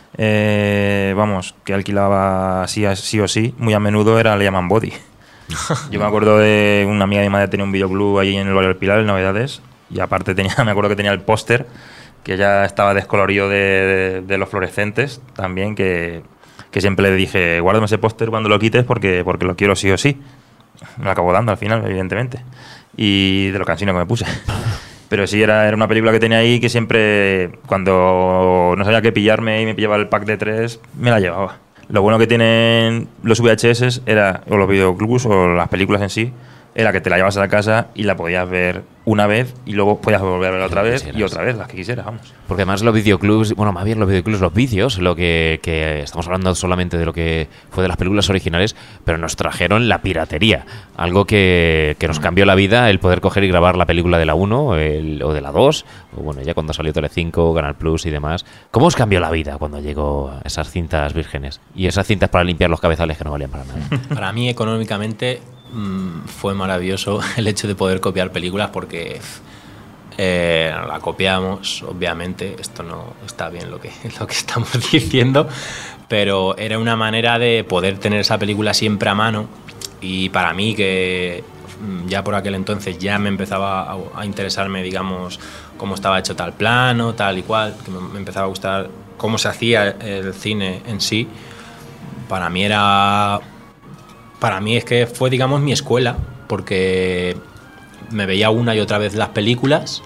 que alquilaba sí o sí, muy a menudo, era Le llaman Body. Yo me acuerdo de una amiga de mi madre, tenía un videoclub ahí en el barrio del Pilar, en Novedades, y aparte me acuerdo que tenía el póster, que ya estaba descolorido de los fluorescentes también, que siempre le dije, guárdame ese póster cuando lo quites porque lo quiero sí o sí. Me lo acabo dando al final, evidentemente. Y de lo cansino que me puse. Pero sí, era una película que tenía ahí que siempre, cuando no sabía qué pillarme y me pillaba el pack de 3, me la llevaba. Lo bueno que tienen los VHS o los videoclubs o las películas en sí, era que te la llevas a la casa y la podías ver una vez y luego podías volver a verla otra vez y otra vez, las que quisieras, vamos. Porque además los videoclubs, bueno, más bien los videoclubs, los vicios, lo que estamos hablando solamente de lo que fue de las películas originales, pero nos trajeron la piratería, algo que nos cambió la vida, el poder coger y grabar la película de la 1 o de la 2, o bueno, ya cuando salió Telecinco, Canal Plus y demás. ¿Cómo os cambió la vida cuando llegó esas cintas vírgenes? Y esas cintas para limpiar los cabezales que no valían para nada. Para mí, económicamente, fue maravilloso el hecho de poder copiar películas porque la copiamos, obviamente, esto no está bien lo que estamos diciendo, pero era una manera de poder tener esa película siempre a mano. Y para mí, que ya por aquel entonces ya me empezaba a interesarme, digamos, cómo estaba hecho tal plano, tal y cual, que me empezaba a gustar cómo se hacía el cine en sí. Para mí es que fue, digamos, mi escuela, porque me veía una y otra vez las películas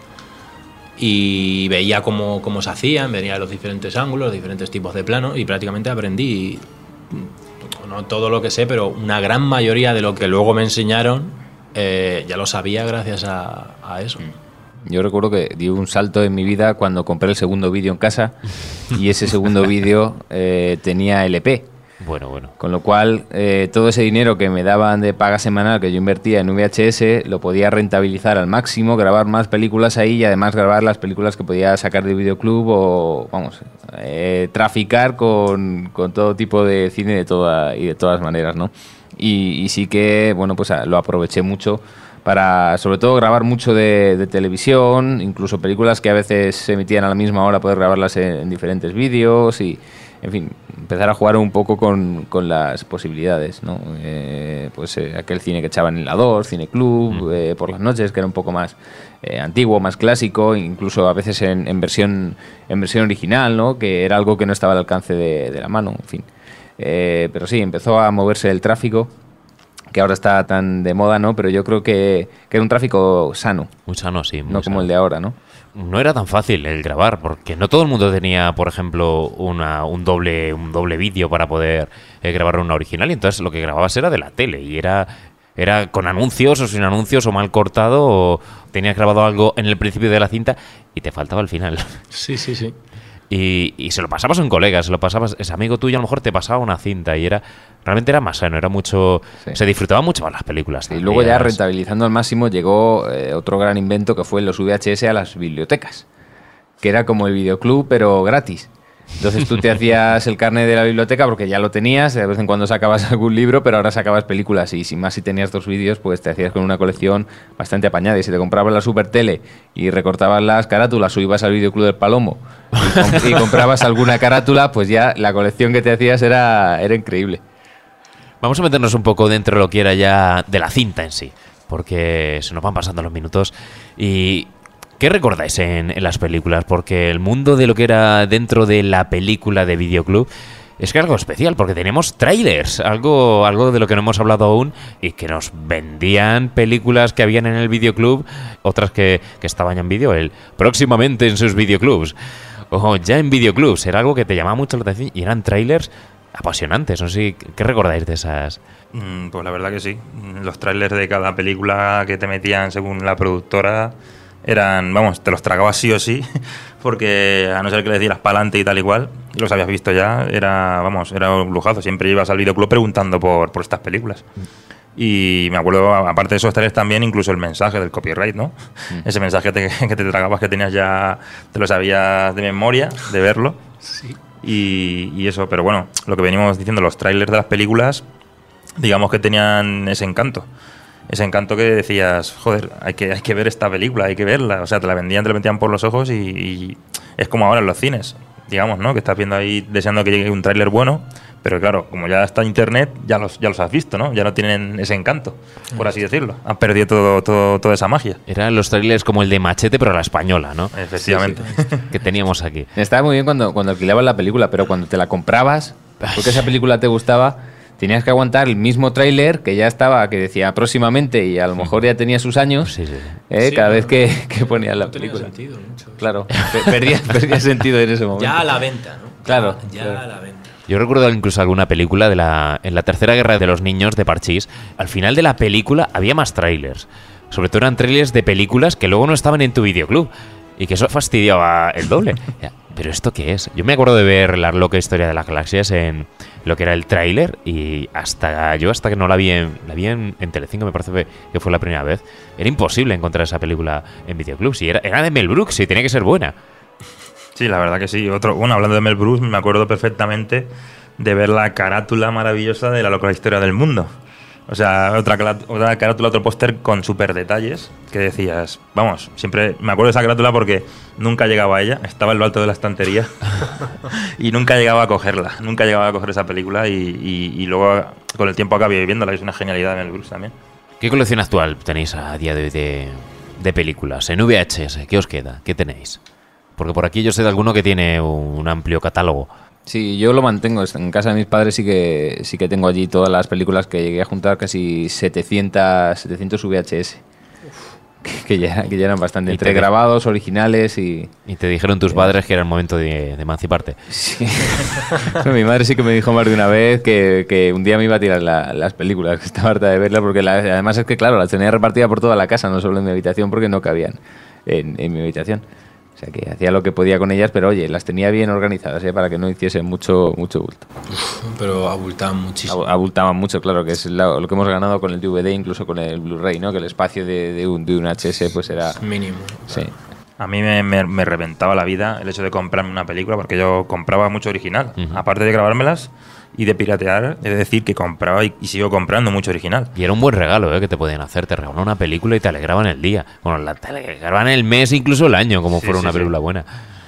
y veía cómo se hacían, veía los diferentes ángulos, los diferentes tipos de plano, y prácticamente aprendí, no todo lo que sé, pero una gran mayoría de lo que luego me enseñaron ya lo sabía gracias a eso. Yo recuerdo que di un salto en mi vida cuando compré el segundo vídeo en casa y ese segundo vídeo tenía LP. Bueno. Con lo cual, todo ese dinero que me daban de paga semanal que yo invertía en VHS, lo podía rentabilizar al máximo, grabar más películas ahí y además grabar las películas que podía sacar del videoclub o, vamos, traficar con todo tipo de cine de todas maneras, ¿no? Y sí que, bueno, pues lo aproveché mucho para, sobre todo, grabar mucho de televisión, incluso películas que a veces se emitían a la misma hora, poder grabarlas en diferentes vídeos y, en fin, empezar a jugar un poco con las posibilidades, ¿no? Aquel cine que echaban en la 2, Cine Club, por las noches, que era un poco más antiguo, más clásico, incluso a veces en versión original, ¿no? Que era algo que no estaba al alcance de la mano, en fin. Pero sí, empezó a moverse el tráfico, que ahora está tan de moda, ¿no? Pero yo creo que era un tráfico sano. Muy sano, sí. Muy no sano. Como el de ahora, ¿no? No era tan fácil el grabar, porque no todo el mundo tenía, por ejemplo, un doble vídeo para poder grabar una original, y entonces lo que grababas era de la tele, y era con anuncios o sin anuncios, o mal cortado, o tenías grabado algo en el principio de la cinta y te faltaba el final. Sí. Y se lo pasabas a un colega, ese amigo tuyo a lo mejor te pasaba una cinta y realmente era más sano, era mucho, sí. Se disfrutaba mucho más las películas. Y luego ya rentabilizando al máximo llegó otro gran invento que fue los VHS a las bibliotecas, que era como el videoclub pero gratis. Entonces tú te hacías el carnet de la biblioteca porque ya lo tenías, de vez en cuando sacabas algún libro, pero ahora sacabas películas y sin más si tenías 2 vídeos, pues te hacías con una colección bastante apañada. Y si te comprabas la super tele y recortabas las carátulas o ibas al videoclub del Palomo y comprabas alguna carátula, pues ya la colección que te hacías era increíble. Vamos a meternos un poco dentro de lo que era ya de la cinta en sí, porque se nos van pasando los minutos. Y ¿qué recordáis en las películas? Porque el mundo de lo que era dentro de la película de videoclub es que algo especial, porque teníamos trailers, algo de lo que no hemos hablado aún, y que nos vendían películas que habían en el videoclub, otras que estaban ya en vídeo, próximamente en sus videoclubs, o ya en videoclubs. Era algo que te llamaba mucho la atención y eran trailers apasionantes. No sé, ¿qué recordáis de esas? Pues la verdad que sí. Los trailers de cada película que te metían según la productora eran, vamos, te los tragabas sí o sí, porque a no ser que les dieras para adelante y tal igual, los habías visto ya, era un lujazo. Siempre ibas al videoclub preguntando por estas películas. Y me acuerdo, aparte de esos trailers, también incluso el mensaje del copyright, ¿no? Ese mensaje que te tragabas, que tenías ya, te lo sabías de memoria, de verlo. Sí. Y eso, pero bueno, lo que venimos diciendo, los trailers de las películas, digamos que tenían ese encanto que decías, joder, hay que ver esta película, hay que verla. O sea, te la metían por los ojos y es como ahora en los cines, digamos, ¿no? Que estás viendo ahí deseando que llegue un tráiler bueno, pero claro, como ya está internet, ya los has visto, ¿no? Ya no tienen ese encanto, por así decirlo. Han perdido toda esa magia. Eran los trailers como el de Machete, pero a la española, ¿no? Efectivamente. Sí. Que teníamos aquí. Estaba muy bien cuando alquilabas la película, pero cuando te la comprabas, porque esa película te gustaba, tenías que aguantar el mismo tráiler que ya estaba, que decía próximamente, y a lo mejor ya tenía sus años, Sí. cada vez que ponías la película. No tenía sentido mucho. Claro, perdía sentido en ese momento. Ya a la venta, ¿no? Claro, Ya claro. a la venta. Yo recuerdo incluso alguna película en la Tercera Guerra de los Niños de Parchís. Al final de la película había más trailers. Sobre todo eran trailers de películas que luego no estaban en tu videoclub. Y que eso fastidiaba el doble. ¿Pero esto qué es? Yo me acuerdo de ver La loca historia de las galaxias en lo que era el tráiler y hasta que no la vi en Telecinco, me parece que fue la primera vez, era imposible encontrar esa película en videoclubs. Y era de Mel Brooks y tenía que ser buena. Sí, la verdad que sí. Bueno, hablando de Mel Brooks, me acuerdo perfectamente de ver la carátula maravillosa de La loca historia del mundo. O sea, otra carátula, otro póster con súper detalles que decías, vamos, siempre me acuerdo de esa carátula porque nunca llegaba a ella, estaba en lo alto de la estantería y nunca llegaba a cogerla, nunca llegaba a coger esa película y luego con el tiempo acabé viéndola, es una genialidad de Mel Brooks también. ¿Qué colección actual tenéis a día de hoy de películas? En VHS, ¿qué os queda? ¿Qué tenéis? Porque por aquí yo sé de alguno que tiene un amplio catálogo. Sí, yo lo mantengo. En casa de mis padres sí que tengo allí todas las películas que llegué a juntar, casi 700 VHS. Que ya eran bastante. Entre grabados, originales y... Y te dijeron tus padres que era el momento de emanciparte. Sí. Mi madre sí que me dijo más de una vez que un día me iba a tirar las películas, que estaba harta de verlas, porque además es que, claro, las tenía repartidas por toda la casa, no solo en mi habitación, porque no cabían en mi habitación. O sea, que hacía lo que podía con ellas, pero oye, las tenía bien organizadas, para que no hiciesen mucho bulto. Pero abultaban muchísimo. Abultaban mucho, claro, que es lo que hemos ganado con el DVD, incluso con el Blu-ray, ¿no? Que el espacio de un HS pues era... mínimo. Sí. A mí me reventaba la vida el hecho de comprarme una película, porque yo compraba mucho original. Aparte de grabármelas y de piratear, he de decir que compraba y sigo comprando mucho original. Y era un buen regalo que te podían hacer. Te regalaban una película y te alegraban el día. Bueno, te alegraban el mes, incluso el año, como fuera una película buena.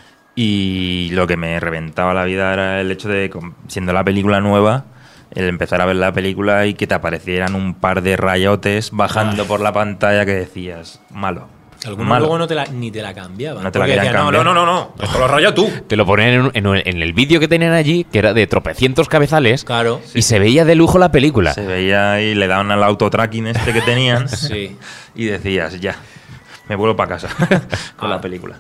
Y lo que me reventaba la vida era el hecho de, siendo la película nueva, el empezar a ver la película y que te aparecieran un par de rayotes bajando por la pantalla que decías, malo. Algunos luego ni te la cambiaban. No te la querían cambiar. No. Esto lo raya tú. Te lo ponían en el vídeo que tenían allí, que era de tropecientos cabezales. Claro. Y se veía de lujo la película. Se veía y le daban al autotracking que tenían. Sí. Y decías, ya, me vuelvo para casa con la película.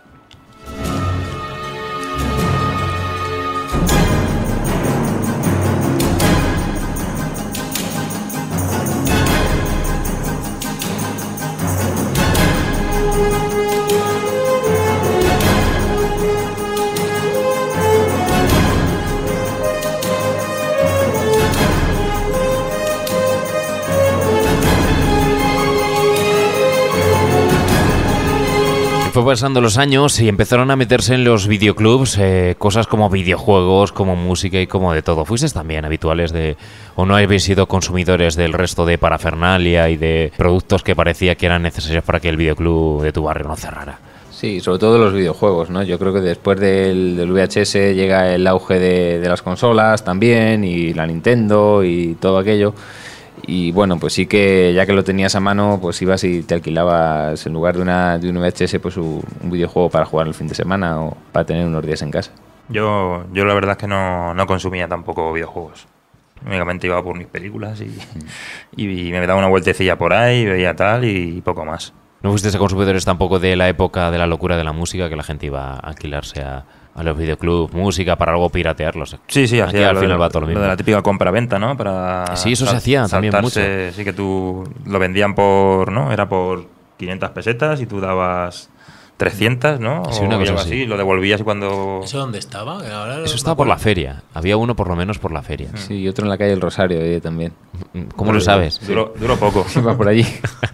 Fue pasando los años y empezaron a meterse en los videoclubs cosas como videojuegos, como música y como de todo. ¿Fuisteis también habituales o no habéis sido consumidores del resto de parafernalia y de productos que parecía que eran necesarios para que el videoclub de tu barrio no cerrara? Sí, sobre todo los videojuegos, ¿no? Yo creo que después del VHS llega el auge de las consolas también, y la Nintendo y todo aquello. Y bueno, pues sí que ya que lo tenías a mano, pues ibas y te alquilabas en lugar de un VHS pues un videojuego para jugar el fin de semana o para tener unos días en casa. Yo la verdad es que no consumía tampoco videojuegos. Únicamente iba por mis películas y me daba una vueltecilla por ahí, veía tal y poco más. ¿No fuisteis consumidores tampoco de la época de la locura de la música, que la gente iba a alquilarse a los videoclubs, música, para luego piratearlos? Sí, hacía al final va todo lo mismo. Lo de la típica compra-venta, ¿no? Sí, eso se hacía también mucho. Sí, que tú lo vendían por, ¿no? Era por 500 pesetas y tú dabas 300, ¿no? Sí, una cosa así. Lo devolvías cuando... ¿Eso dónde estaba? Eso estaba por la feria. Había uno por lo menos por la feria. Sí, y otro en la calle del Rosario también. ¿Cómo lo sabes? Duró poco. Iba por allí.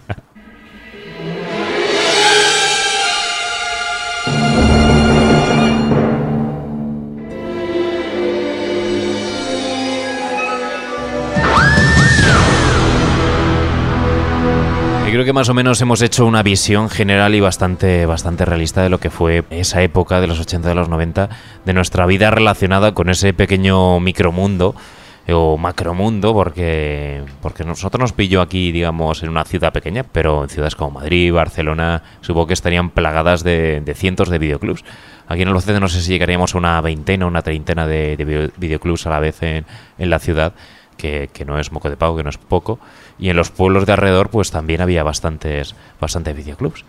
Creo que más o menos hemos hecho una visión general y bastante realista de lo que fue esa época de los 80, de los 90, de nuestra vida relacionada con ese pequeño micromundo o macromundo, porque nosotros nos pilló aquí, digamos, en una ciudad pequeña, pero en ciudades como Madrid, Barcelona, supongo que estarían plagadas de cientos de videoclubs. Aquí en Albacete no sé si llegaríamos a una veintena, una treintena de videoclubs a la vez en la ciudad, que no es moco de pavo, que no es poco. Y en los pueblos de alrededor pues también había bastantes videoclubs.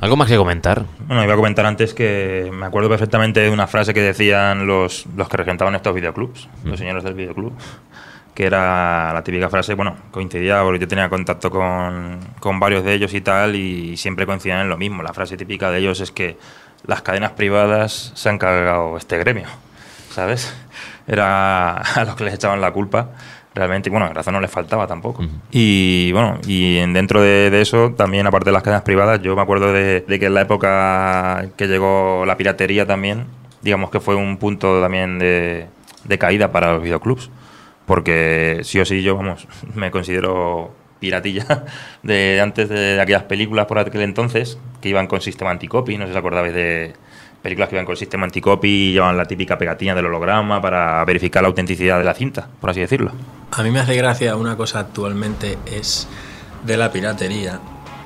¿Algo más que comentar? Bueno, iba a comentar antes que me acuerdo perfectamente de una frase que decían los que regentaban estos videoclubs, los señores del videoclub, que era la típica frase, bueno, coincidía porque yo tenía contacto con varios de ellos y tal, y siempre coincidían en lo mismo. La frase típica de ellos es que las cadenas privadas se han cargado este gremio, ¿sabes? Era a los que les echaban la culpa. Realmente, bueno, razón no les faltaba tampoco. Y bueno, y dentro de eso, también aparte de las cadenas privadas, yo me acuerdo de que en la época que llegó la piratería también, digamos que fue un punto también de caída para los videoclubs. Porque sí o sí yo, vamos, me considero piratilla de antes de aquellas películas por aquel entonces que iban con sistema anticopy, no sé si os acordabais de películas que iban con sistema anticopy y llevaban la típica pegatina del holograma para verificar la autenticidad de la cinta, por así decirlo. A mí me hace gracia una cosa actualmente es de la piratería,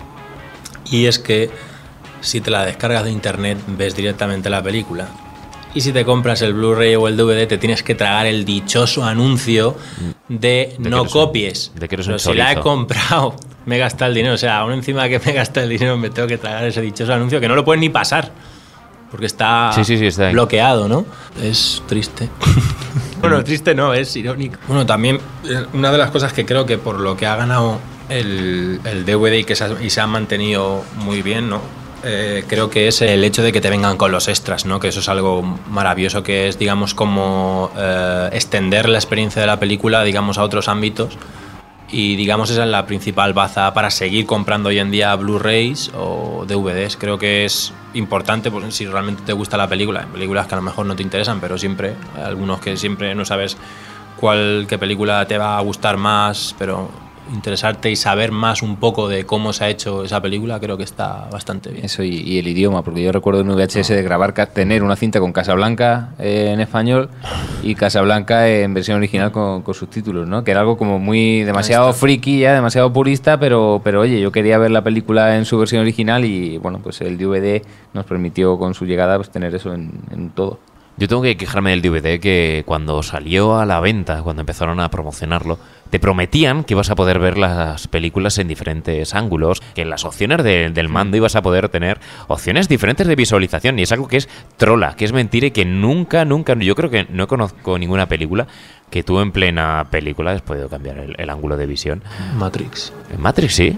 y es que si te la descargas de internet ves directamente la película, y si te compras el Blu-ray o el DVD te tienes que tragar el dichoso anuncio de no copies. De que eres pero un si la he chorizo. comprado, me he gastado el dinero, o sea, aún encima de que me he gastado el dinero me tengo que tragar ese dichoso anuncio que no lo puedes ni pasar porque está, Sí, está ahí. bloqueado, ¿no? Es triste. Bueno, triste no, es irónico. Bueno, también una de las cosas que creo que por lo que ha ganado el DVD y se ha mantenido muy bien, ¿no? Creo que es el hecho de que te vengan con los extras, ¿no? Que eso es algo maravilloso, que es, digamos, como extender la experiencia de la película, digamos, a otros ámbitos. Y, digamos, esa es la principal baza para seguir comprando hoy en día Blu-rays o DVDs. Creo que es importante, pues, si realmente te gusta la película. Hay películas que a lo mejor no te interesan, pero siempre, hay algunos que siempre no sabes qué película te va a gustar más, pero interesarte y saber más un poco de cómo se ha hecho esa película, creo que está bastante bien. Eso y el idioma, porque yo recuerdo en VHS de grabar, tener una cinta con Casablanca en español y Casablanca en versión original con subtítulos, ¿no? Que era algo como muy demasiado friki ya, demasiado purista, pero oye, yo quería ver la película en su versión original y bueno, pues el DVD nos permitió con su llegada pues tener eso en todo. Yo tengo que quejarme del DVD que cuando salió a la venta, cuando empezaron a promocionarlo, te prometían que ibas a poder ver las películas en diferentes ángulos, que en las opciones del mando ibas a poder tener opciones diferentes de visualización, y es algo que es trola, que es mentira y que nunca, yo creo que no conozco ninguna película que tú en plena película has podido cambiar el ángulo de visión. Matrix. En Matrix sí.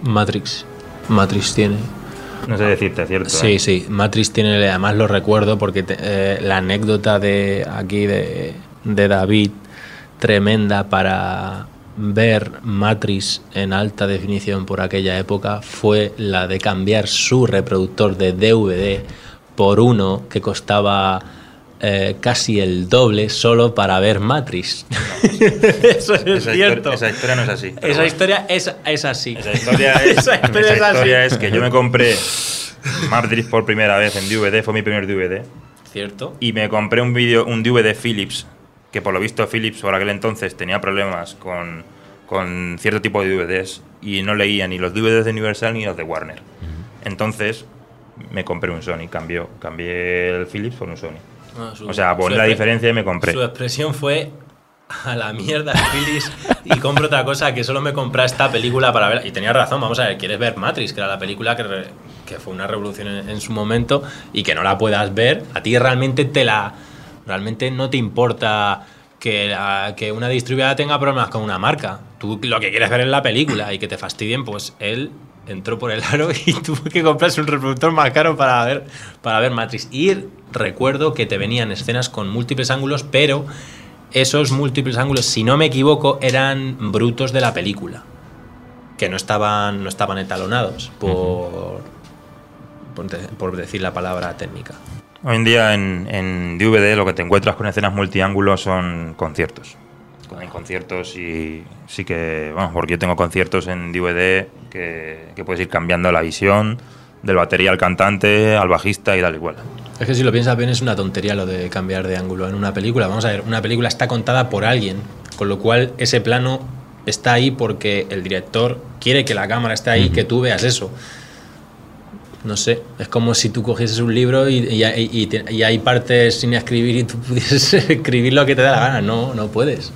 Matrix tiene... No sé decirte, ¿cierto? Sí, sí. Matrix tiene, además lo recuerdo porque la anécdota de aquí de David, tremenda para ver Matrix en alta definición por aquella época, fue la de cambiar su reproductor de DVD por uno que costaba casi el doble solo para ver Matrix. Eso es cierto. Esa historia no es así. Esa historia es así. Esa historia es que yo me compré Matrix por primera vez en DVD, fue mi primer DVD. Cierto. Y me compré un DVD Philips, que por lo visto Philips por aquel entonces tenía problemas con cierto tipo de DVDs y no leía ni los DVDs de Universal ni los de Warner. Entonces me compré un Sony, cambié el Philips por un Sony. O sea, por la diferencia y me compré. Su expresión fue: a la mierda, Philips, y compro otra cosa, que solo me compré esta película para ver. Y tenía razón, vamos a ver, quieres ver Matrix, que era la película que fue una revolución en su momento, y que no la puedas ver, a ti realmente realmente no te importa que una distribuidora tenga problemas con una marca. Tú lo que quieres ver es la película, y que te fastidien, pues él entró por el aro y tuvo que comprarse un reproductor más caro para ver Matrix. Y recuerdo que te venían escenas con múltiples ángulos, pero esos múltiples ángulos, si no me equivoco, eran brutos de la película, que no estaban etalonados por decir la palabra técnica. Hoy en día en DVD lo que te encuentras con escenas multiángulos son conciertos. Hay conciertos y sí que, bueno, porque yo tengo conciertos en DVD que puedes ir cambiando la visión del batería al cantante, al bajista y tal igual. Es que si lo piensas bien es una tontería lo de cambiar de ángulo en una película. Vamos a ver, una película está contada por alguien, con lo cual ese plano está ahí porque el director quiere que la cámara esté ahí, que tú veas eso. No sé, es como si tú cogieses un libro y hay partes sin escribir y tú pudieses escribir lo que te da la gana. No puedes.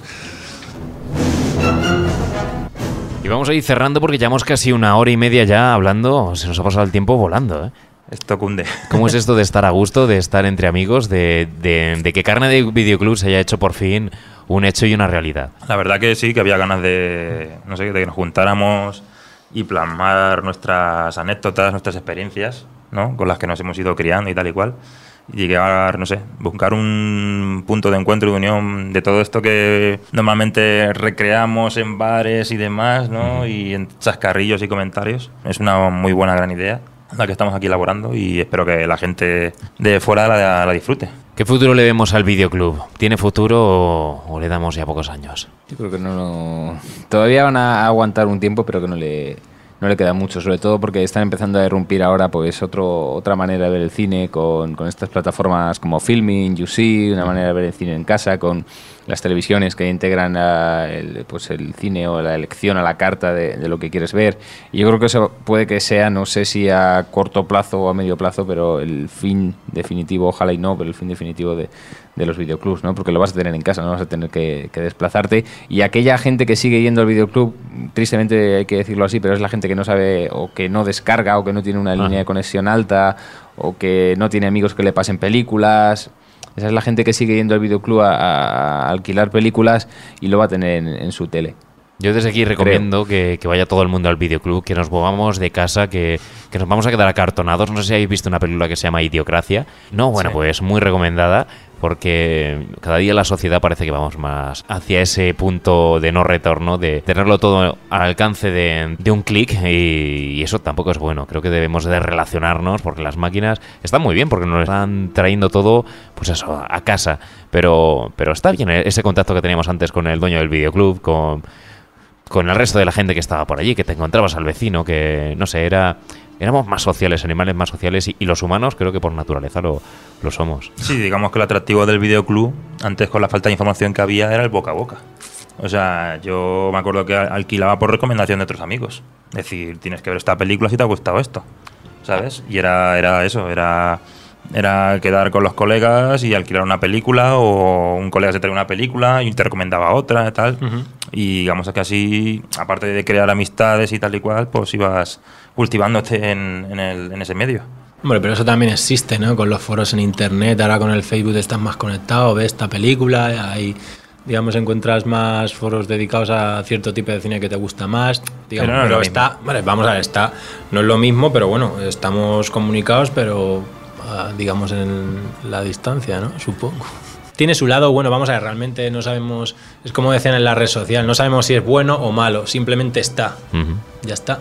Y vamos a ir cerrando porque llevamos casi una hora y media ya hablando. Se nos ha pasado el tiempo volando, ¿eh? Esto cunde. ¿Cómo es esto de estar a gusto, de estar entre amigos, de que Carne de Videoclub se haya hecho por fin un hecho y una realidad? La verdad que sí, que había ganas de, no sé, de que nos juntáramos y plasmar nuestras anécdotas, nuestras experiencias, ¿no? Con las que nos hemos ido criando y tal y cual. Y llegar, no sé, buscar un punto de encuentro y de unión de todo esto que normalmente recreamos en bares y demás, ¿no? Y en chascarrillos y comentarios. Es una muy buena, gran idea la que estamos aquí elaborando y espero que la gente de fuera la disfrute. ¿Qué futuro le vemos al videoclub? ¿Tiene futuro o le damos ya pocos años? Yo creo que no. Todavía van a aguantar un tiempo, pero que no le queda mucho, sobre todo porque están empezando a irrumpir ahora pues otra manera de ver el cine con estas plataformas como Filming, YouSee, una manera de ver el cine en casa, con las televisiones que integran el cine o la elección a la carta de lo que quieres ver. Y yo creo que eso puede que sea, no sé si a corto plazo o a medio plazo, pero el fin definitivo, ojalá y no, pero el fin definitivo de los videoclubs, ¿no? Porque lo vas a tener en casa, no vas a tener que desplazarte. Y aquella gente que sigue yendo al videoclub, tristemente hay que decirlo así, pero es la gente que no sabe o que no descarga o que no tiene una línea de conexión alta o que no tiene amigos que le pasen películas. Esa es la gente que sigue yendo al videoclub a alquilar películas y lo va a tener en su tele. Yo desde aquí recomiendo que vaya todo el mundo al videoclub, que nos movamos de casa, que nos vamos a quedar acartonados. No sé si habéis visto una película que se llama Idiocracia. No, bueno, sí. Pues muy recomendada, porque cada día la sociedad parece que vamos más hacia ese punto de no retorno, de tenerlo todo al alcance de un clic, y eso tampoco es bueno. Creo que debemos de relacionarnos, porque las máquinas están muy bien, porque nos están trayendo todo, pues eso, a casa. Pero está bien ese contacto que teníamos antes con el dueño del videoclub, con el resto de la gente que estaba por allí, que te encontrabas al vecino, que, no sé, éramos más sociales, animales más sociales, y los humanos creo que por naturaleza lo somos. Sí, digamos que el atractivo del videoclub, antes con la falta de información que había, era el boca a boca. O sea, yo me acuerdo que alquilaba por recomendación de otros amigos. Es decir, tienes que ver esta película si te ha gustado esto, ¿sabes? Y era eso, era quedar con los colegas y alquilar una película, o un colega se traía una película y te recomendaba otra y tal. Y digamos que así, aparte de crear amistades y tal y cual, pues ibas cultivándote en ese medio. Hombre, pero eso también existe, ¿no? Con los foros en internet, ahora con el Facebook estás más conectado, ves esta película, ahí, digamos, encuentras más foros dedicados a cierto tipo de cine que te gusta más, digamos, pero está, vale, vamos a ver, no es lo mismo, pero bueno, estamos comunicados, pero digamos en la distancia, ¿no? Supongo. Tiene su lado bueno, vamos a ver, realmente no sabemos, es como decían en la red social, no sabemos si es bueno o malo, simplemente está, ya está.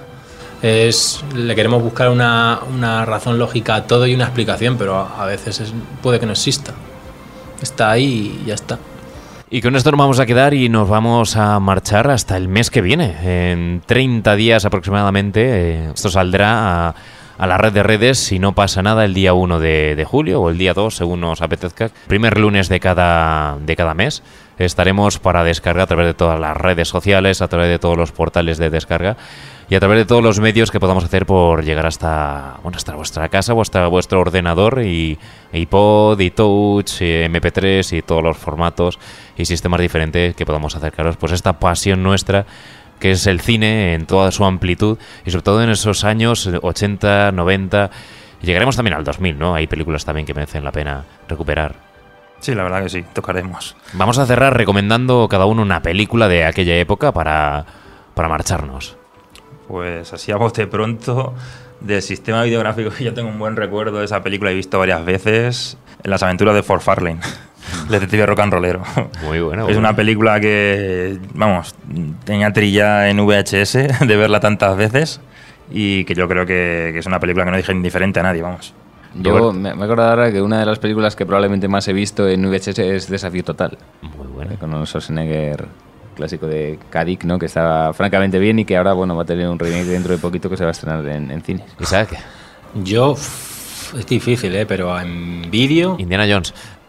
Le queremos buscar una razón lógica a todo y una explicación, pero a veces puede que no exista. Está ahí y ya está. Y con esto nos vamos a quedar y nos vamos a marchar hasta el mes que viene. En 30 días aproximadamente, esto saldrá a la red de redes, si no pasa nada, el día 1 de julio o el día 2, según nos apetezca. Primer lunes de cada mes estaremos para descarga a través de todas las redes sociales, a través de todos los portales de descarga y a través de todos los medios que podamos hacer por llegar hasta vuestra casa, hasta vuestro ordenador, y iPod, iTouch, MP3 y todos los formatos y sistemas diferentes que podamos acercaros pues esta pasión nuestra, que es el cine en toda su amplitud, y sobre todo en esos años 80, 90, y llegaremos también al 2000, ¿no? Hay películas también que merecen la pena recuperar. Sí, la verdad que sí, tocaremos. Vamos a cerrar recomendando cada uno una película de aquella época para marcharnos. Pues así a bote pronto, del sistema videográfico, yo tengo un buen recuerdo de esa película, he visto varias veces, en Las aventuras de Ford Fairlane. El detective rock and rollero. Muy bueno. Es una película que, vamos, tenía trilla en VHS de verla tantas veces, y que yo creo que es una película que no deja indiferente a nadie, vamos. Yo me acuerdo ahora que una de las películas que probablemente más he visto en VHS es Desafío Total. Muy buena. Con un Schwarzenegger clásico de Kadik, ¿no? Que estaba francamente bien y que ahora, bueno, va a tener un remake dentro de poquito que se va a estrenar en cines. Isaac. Yo, es difícil, pero en vídeo... Indiana Jones.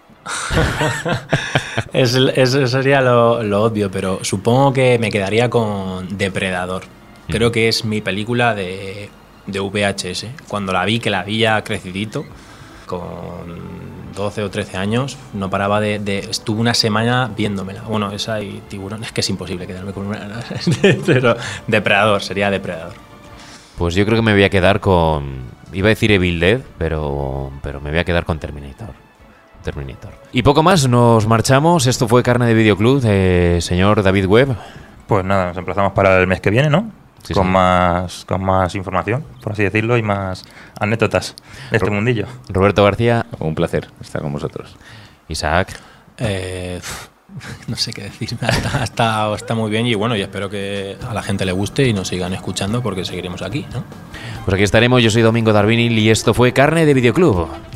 Eso sería lo obvio, pero supongo que me quedaría con Depredador. Creo que es mi película de VHS. Cuando la vi, que la vi ya crecidito, con 12 o 13 años, no paraba estuve una semana viéndomela. Bueno, esa y Tiburón, es que es imposible quedarme con una. Pero Depredador, sería Depredador. Pues yo creo que me voy a quedar con Iba a decir Evil Dead, pero me voy a quedar con Terminator. Y poco más, nos marchamos. Esto fue Carne de Videoclub, señor David Webb. Pues nada, nos emplazamos para el mes que viene, ¿no? Sí, con sí. más información, por así decirlo, y más anécdotas de este mundillo. Roberto García. Un placer estar con vosotros. Isaac. No sé qué decir. Está muy bien y bueno, y espero que a la gente le guste y nos sigan escuchando porque seguiremos aquí, ¿no? Pues aquí estaremos. Yo soy Domingo Darvinil y esto fue Carne de Videoclub.